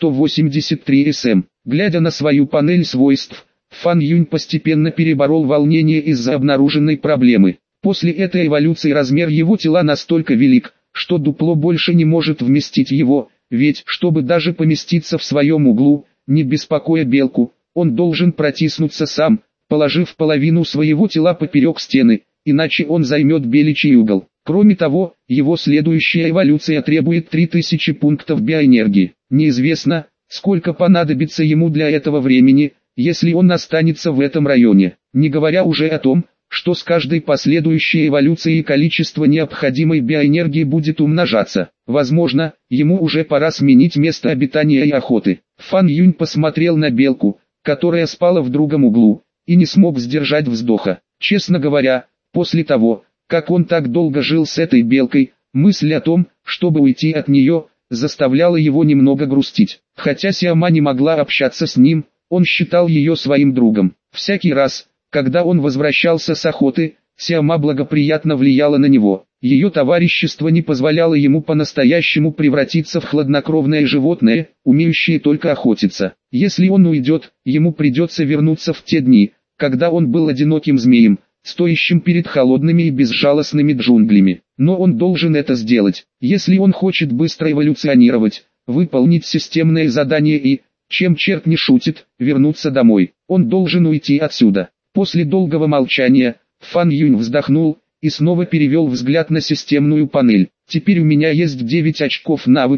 183 см. Глядя на свою панель свойств, Фан Юнь постепенно переборол волнение из-за обнаруженной проблемы. После этой эволюции размер его тела настолько велик, что дупло больше не может вместить его, ведь, чтобы даже поместиться в своем углу, не беспокоя белку, он должен протиснуться сам, положив половину своего тела поперек стены, иначе он займет беличий угол. Кроме того, его следующая эволюция требует 3000 пунктов биоэнергии. Неизвестно, сколько понадобится ему для этого времени, если он останется в этом районе, не говоря уже о том, что с каждой последующей эволюцией количество необходимой биоэнергии будет умножаться. Возможно, ему уже пора сменить место обитания и охоты. Фан Юнь посмотрел на белку, которая спала в другом углу, и не смог сдержать вздоха. Честно говоря, после того, как он так долго жил с этой белкой, мысль о том, чтобы уйти от нее, заставляла его немного грустить. Хотя Сиама не могла общаться с ним, он считал ее своим другом. Всякий раз, когда он возвращался с охоты, Сиама благоприятно влияла на него. Ее товарищество не позволяло ему по-настоящему превратиться в хладнокровное животное, умеющее только охотиться. Если он уйдет, ему придется вернуться в те дни, когда он был одиноким змеем, стоящим перед холодными и безжалостными джунглями. Но он должен это сделать, если он хочет быстро эволюционировать, выполнить системное задание и, чем черт не шутит, вернуться домой. Он должен уйти отсюда. После долгого молчания, Фан Юнь вздохнул и снова перевел взгляд на системную панель. Теперь у меня есть 9 очков навыка,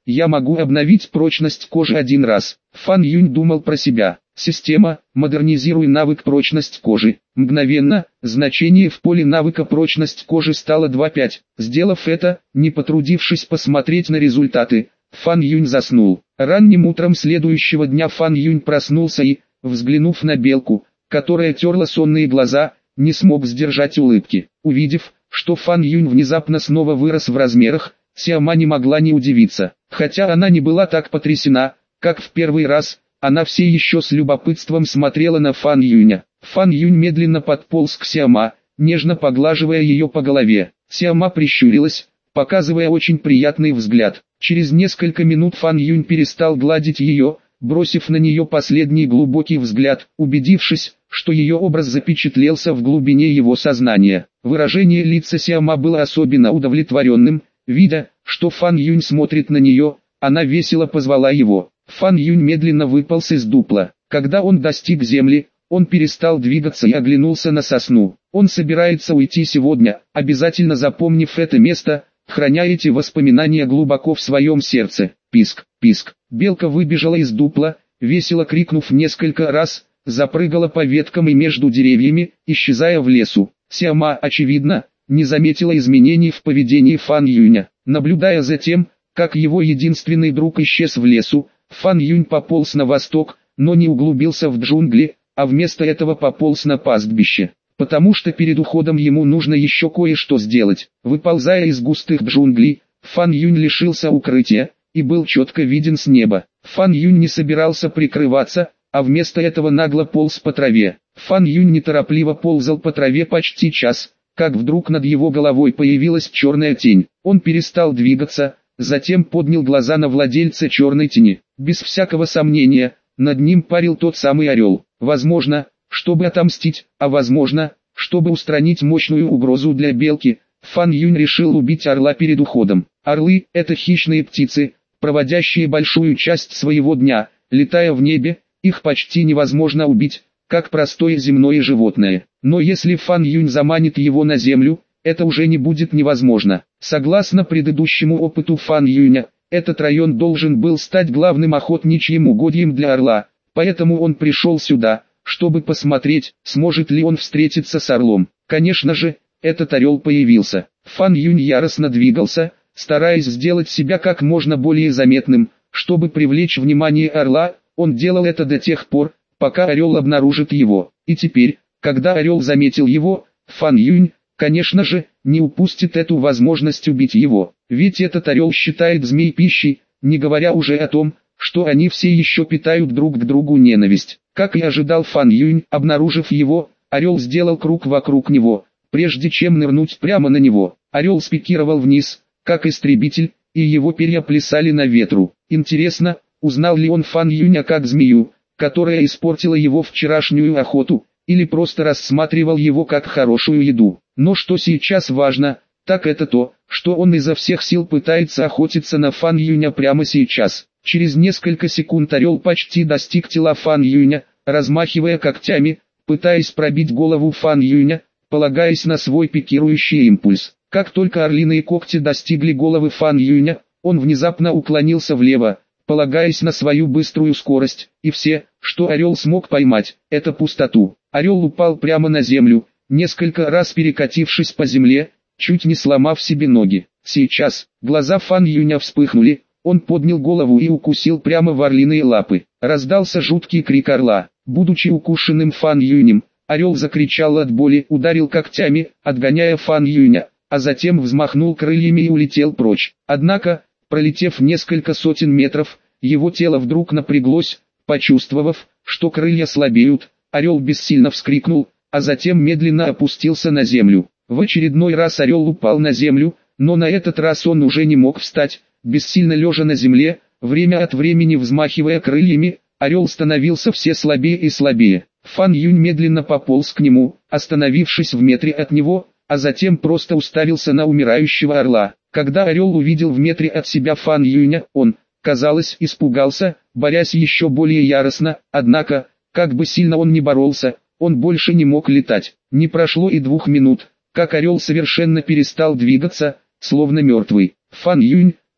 я могу обновить прочность кожи один раз. Фан Юнь думал про себя. Система, модернизируй навык прочность кожи. Мгновенно, значение в поле навыка прочность кожи стало 2,5. Сделав это, не потрудившись посмотреть на результаты, Фан Юнь заснул. Ранним утром следующего дня Фан Юнь проснулся и, взглянув на белку, которая терла сонные глаза, не смог сдержать улыбки. Увидев, что Фан Юнь внезапно снова вырос в размерах, Сяома не могла не удивиться. Хотя она не была так потрясена, как в первый раз, она все еще с любопытством смотрела на Фан Юня. Фан Юнь медленно подполз к Сяома, нежно поглаживая ее по голове. Сяома прищурилась, показывая очень приятный взгляд. Через несколько минут Фан Юнь перестал гладить ее, бросив на нее последний глубокий взгляд, убедившись, что ее образ запечатлелся в глубине его сознания. Выражение лица Сяома было особенно удовлетворенным. Видя, что Фан Юнь смотрит на нее, она весело позвала его. Фан Юнь медленно выполз из дупла. Когда он достиг земли, он перестал двигаться и оглянулся на сосну. Он собирается уйти сегодня, обязательно запомнив это место, храня эти воспоминания глубоко в своем сердце. Писк, писк. Белка выбежала из дупла, весело крикнув несколько раз, запрыгала по веткам и между деревьями, исчезая в лесу. Сяома, очевидно, не заметила изменений в поведении Фан Юня. Наблюдая за тем, как его единственный друг исчез в лесу, Фан Юнь пополз на восток, но не углубился в джунгли, а вместо этого пополз на пастбище. Потому что перед уходом ему нужно еще кое-что сделать. Выползая из густых джунглей, Фан Юнь лишился укрытия, и был четко виден с неба. Фан Юнь не собирался прикрываться, а вместо этого нагло полз по траве. Фан Юнь неторопливо ползал по траве почти час, как вдруг над его головой появилась черная тень. Он перестал двигаться, затем поднял глаза на владельца черной тени. Без всякого сомнения, над ним парил тот самый орел. Возможно, чтобы отомстить, а возможно, чтобы устранить мощную угрозу для белки, Фан Юнь решил убить орла перед уходом. Орлы – это хищные птицы, проводящие большую часть своего дня, летая в небе, их почти невозможно убить, как простое земное животное. Но если Фан Юнь заманит его на землю, это уже не будет невозможно. Согласно предыдущему опыту Фан Юня, этот район должен был стать главным охотничьим угодьем для орла, поэтому он пришел сюда, чтобы посмотреть, сможет ли он встретиться с орлом. Конечно же, этот орел появился. Фан Юнь яростно двигался, стараясь сделать себя как можно более заметным, чтобы привлечь внимание орла. Он делал это до тех пор, пока орел обнаружит его. И теперь, когда орел заметил его, Фан Юнь, конечно же, не упустит эту возможность убить его. Ведь этот орел считает змей пищей, не говоря уже о том, что они все еще питают друг к другу ненависть. Как и ожидал Фан Юнь, обнаружив его, орел сделал круг вокруг него, прежде чем нырнуть прямо на него. Орел спикировал вниз, как истребитель, и его перья плясали на ветру. Интересно, узнал ли он Фан Юня как змею, которая испортила его вчерашнюю охоту, или просто рассматривал его как хорошую еду. Но что сейчас важно, так это то, что он изо всех сил пытается охотиться на Фан Юня прямо сейчас. Через несколько секунд орел почти достиг тела Фан Юня, размахивая когтями, пытаясь пробить голову Фан Юня, полагаясь на свой пикирующий импульс. Как только орлиные когти достигли головы Фан Юня, он внезапно уклонился влево, полагаясь на свою быструю скорость, и все, что орел смог поймать, это пустоту. Орел упал прямо на землю, несколько раз перекатившись по земле, чуть не сломав себе ноги. Сейчас, глаза Фан Юня вспыхнули, он поднял голову и укусил прямо в орлиные лапы. Раздался жуткий крик орла. Будучи укушенным Фан Юнем, орел закричал от боли, ударил когтями, отгоняя Фан Юня, а затем взмахнул крыльями и улетел прочь. Однако, пролетев несколько сотен метров, его тело вдруг напряглось, почувствовав, что крылья слабеют, орел бессильно вскрикнул, а затем медленно опустился на землю. В очередной раз орел упал на землю, но на этот раз он уже не мог встать, бессильно лежа на земле, время от времени взмахивая крыльями, орел становился все слабее и слабее. Фан Юнь медленно пополз к нему, остановившись в метре от него, а затем просто уставился на умирающего орла. Когда орел увидел в метре от себя Фан Юня, он, казалось, испугался, борясь еще более яростно, однако, как бы сильно он ни боролся, он больше не мог летать. Не прошло и 2 минут, как орел совершенно перестал двигаться, словно мертвый. Фан Юнь,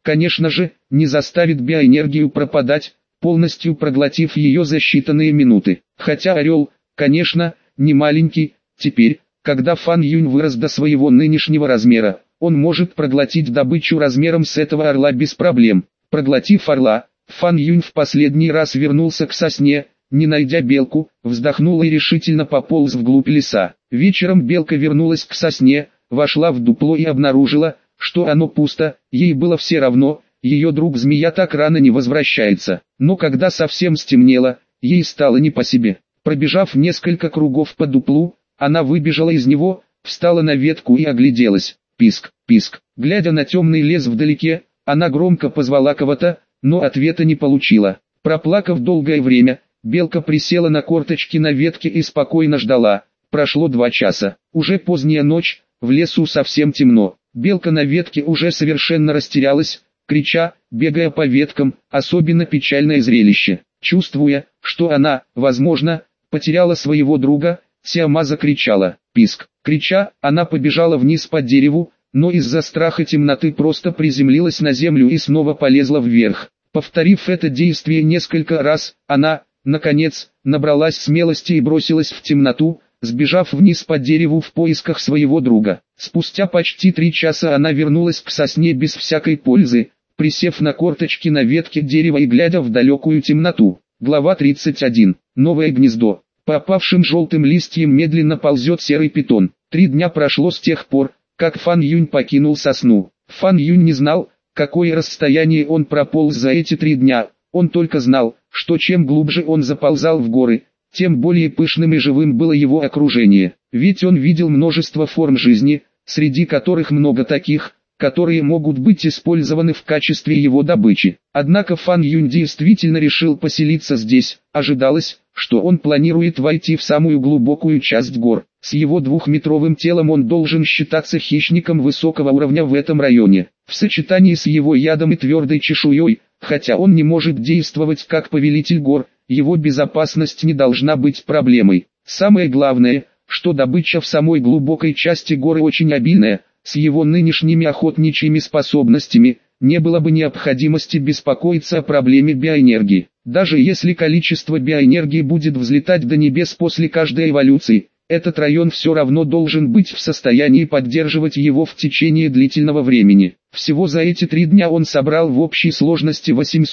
конечно же, не заставит биоэнергию пропадать, полностью проглотив ее за считанные минуты. Хотя орел, конечно, не маленький, теперь, когда Фан Юнь вырос до своего нынешнего размера, он может проглотить добычу размером с этого орла без проблем. Проглотив орла, Фан Юнь в последний раз вернулся к сосне, не найдя белку, вздохнул и решительно пополз вглубь леса. Вечером белка вернулась к сосне, вошла в дупло и обнаружила, что оно пусто, ей было все равно, ее друг-змея так рано не возвращается. Но когда совсем стемнело, ей стало не по себе. Пробежав несколько кругов по дуплу, она выбежала из него, встала на ветку и огляделась. Писк, писк. Глядя на темный лес вдалеке, она громко позвала кого-то, но ответа не получила. Проплакав долгое время, белка присела на корточки на ветке и спокойно ждала. Прошло 2 часа. Уже поздняя ночь, в лесу совсем темно. Белка на ветке уже совершенно растерялась, крича, бегая по веткам, особенно печальное зрелище. Чувствуя, что она, возможно, потеряла своего друга, Сиама закричала. Писк. Крича, она побежала вниз по дереву, но из-за страха темноты просто приземлилась на землю и снова полезла вверх. Повторив это действие несколько раз, она, наконец, набралась смелости и бросилась в темноту, сбежав вниз по дереву в поисках своего друга. Спустя почти 3 часа она вернулась к сосне без всякой пользы, присев на корточки на ветке дерева и глядя в далекую темноту. Глава 31. Новое гнездо. По опавшим желтым листьям медленно ползет серый питон. 3 дня прошло с тех пор, как Фан Юнь покинул сосну. Фан Юнь не знал, какое расстояние он прополз за эти 3 дня. Он только знал, что чем глубже он заползал в горы, тем более пышным и живым было его окружение. Ведь он видел множество форм жизни, среди которых много таких, которые могут быть использованы в качестве его добычи. Однако Фан Юнь действительно решил поселиться здесь. Ожидалось, что он планирует войти в самую глубокую часть гор. С его 2-метровым телом он должен считаться хищником высокого уровня в этом районе. В сочетании с его ядом и твердой чешуей, хотя он не может действовать как повелитель гор, его безопасность не должна быть проблемой. Самое главное, что добыча в самой глубокой части горы очень обильная. С его нынешними охотничьими способностями, не было бы необходимости беспокоиться о проблеме биоэнергии. Даже если количество биоэнергии будет взлетать до небес после каждой эволюции, этот район все равно должен быть в состоянии поддерживать его в течение длительного времени. Всего за эти 3 дня он собрал в общей сложности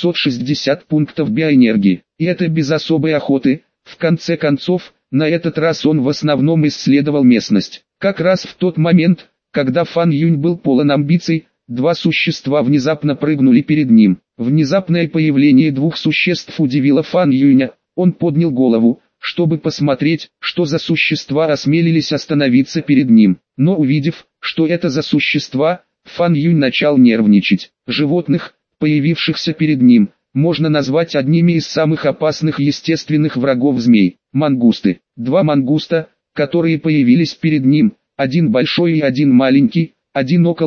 860 пунктов биоэнергии. И это без особой охоты. В конце концов, на этот раз он в основном исследовал местность. Как раз в тот момент, когда Фан Юнь был полон амбиций, 2 существа внезапно прыгнули перед ним. Внезапное появление 2 существ удивило Фан Юня. Он поднял голову, чтобы посмотреть, что за существа осмелились остановиться перед ним. Но увидев, что это за существа, Фан Юнь начал нервничать. Животных, появившихся перед ним, можно назвать одними из самых опасных естественных врагов змей. Мангусты. 2 мангуста, которые появились перед ним, один большой и один маленький, один около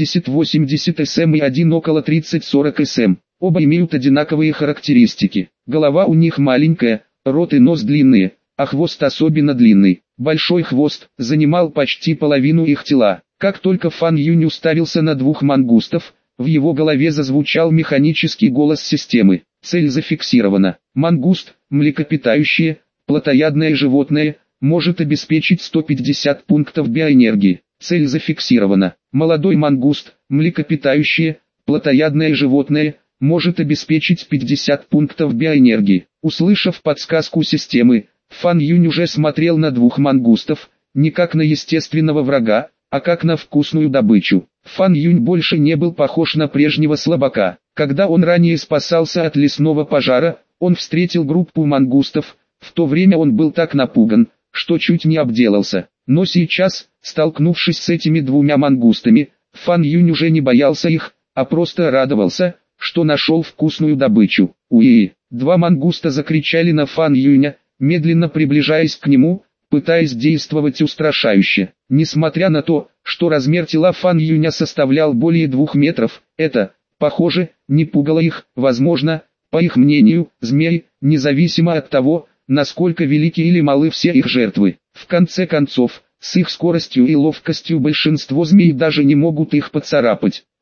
70-80 см и один около 30-40 см. Оба имеют одинаковые характеристики. Голова у них маленькая, рот и нос длинные, а хвост особенно длинный. Большой хвост занимал почти половину их тела. Как только Фан Юнь уставился на 2 мангустов, в его голове зазвучал механический голос системы. Цель зафиксирована. Мангуст, млекопитающее, плотоядное животное, может обеспечить 150 пунктов биоэнергии. Цель зафиксирована. Молодой мангуст, млекопитающее, плотоядное животное, может обеспечить 50 пунктов биоэнергии. Услышав подсказку системы, Фан Юнь уже смотрел на 2 мангустов, не как на естественного врага, а как на вкусную добычу. Фан Юнь больше не был похож на прежнего слабака. Когда он ранее спасался от лесного пожара, он встретил группу мангустов. В то время он был так напуган, что чуть не обделался. Но сейчас, столкнувшись с этими 2 мангустами, Фан Юнь уже не боялся их, а просто радовался, что нашел вкусную добычу. Уи! 2 мангуста закричали на Фан Юня, медленно приближаясь к нему, пытаясь действовать устрашающе. Несмотря на то, что размер тела Фан Юня составлял более 2 метров, это, похоже, не пугало их. Возможно, по их мнению, змеи, независимо от того, насколько велики или малы все их жертвы. В конце концов, с их скоростью и ловкостью большинство змей даже не могут их поцарапать.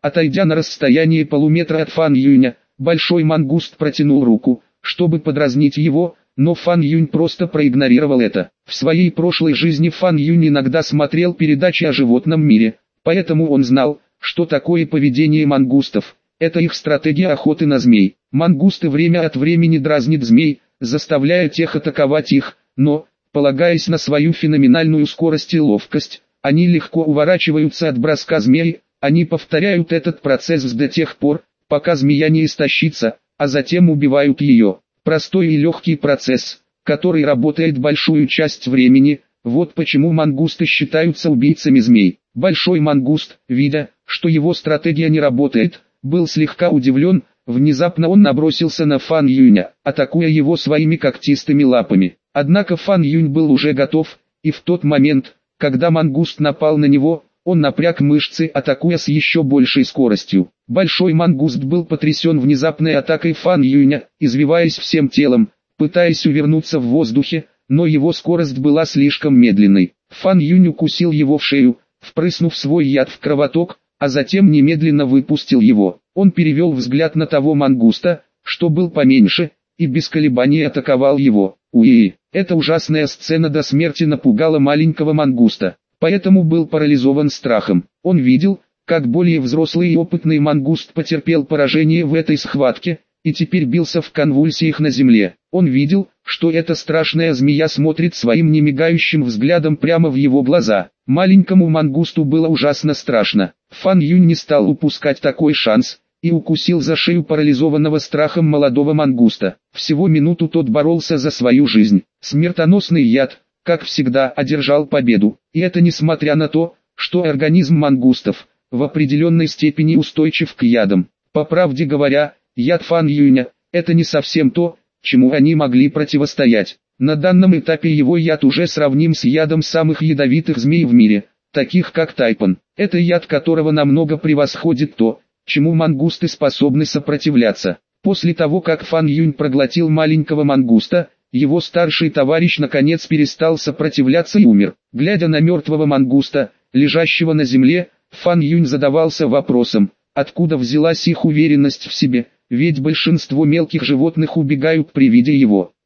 Отойдя на расстояние полуметра от Фан Юня, большой мангуст протянул руку, чтобы подразнить его, но Фан Юнь просто проигнорировал это. В своей прошлой жизни Фан Юнь иногда смотрел передачи о животном мире, поэтому он знал, что такое поведение мангустов. Это их стратегия охоты на змей. Мангусты время от времени дразнят змей, заставляя тех атаковать их, но, полагаясь на свою феноменальную скорость и ловкость, они легко уворачиваются от броска змей. Они повторяют этот процесс до тех пор, пока змея не истощится, а затем убивают ее. Простой и легкий процесс, который работает большую часть времени. Вот почему мангусты считаются убийцами змей. Большой мангуст, видя, что его стратегия не работает, был слегка удивлен. Внезапно он набросился на Фан Юня, атакуя его своими когтистыми лапами. Однако Фан Юнь был уже готов, и в тот момент, когда мангуст напал на него, он напряг мышцы, атакуя с еще большей скоростью. Большой мангуст был потрясен внезапной атакой Фан Юня, извиваясь всем телом, пытаясь увернуться в воздухе, но его скорость была слишком медленной. Фан Юнь укусил его в шею, впрыснув свой яд в кровоток, а затем немедленно выпустил его. Он перевел взгляд на того мангуста, что был поменьше, и без колебаний атаковал его. Уи, эта ужасная сцена до смерти напугала маленького мангуста. Поэтому был парализован страхом. Он видел, как более взрослый и опытный мангуст потерпел поражение в этой схватке, и теперь бился в конвульсиях на земле. Он видел, что эта страшная змея смотрит своим немигающим взглядом прямо в его глаза. Маленькому мангусту было ужасно страшно. Фан Юнь не стал упускать такой шанс, и укусил за шею парализованного страхом молодого мангуста. Всего минуту тот боролся за свою жизнь. Смертоносный яд, как всегда, одержал победу, и это несмотря на то, что организм мангустов в определенной степени устойчив к ядам. По правде говоря, яд Фан Юня – это не совсем то, чему они могли противостоять. На данном этапе его яд уже сравним с ядом самых ядовитых змей в мире, таких как тайпан. Это яд, которого намного превосходит то, чему мангусты способны сопротивляться. После того, как Фан Юнь проглотил маленького мангуста, его старший товарищ наконец перестал сопротивляться и умер. Глядя на мертвого мангуста, лежащего на земле, Фан Юнь задавался вопросом, откуда взялась их уверенность в себе, ведь большинство мелких животных убегают при виде его.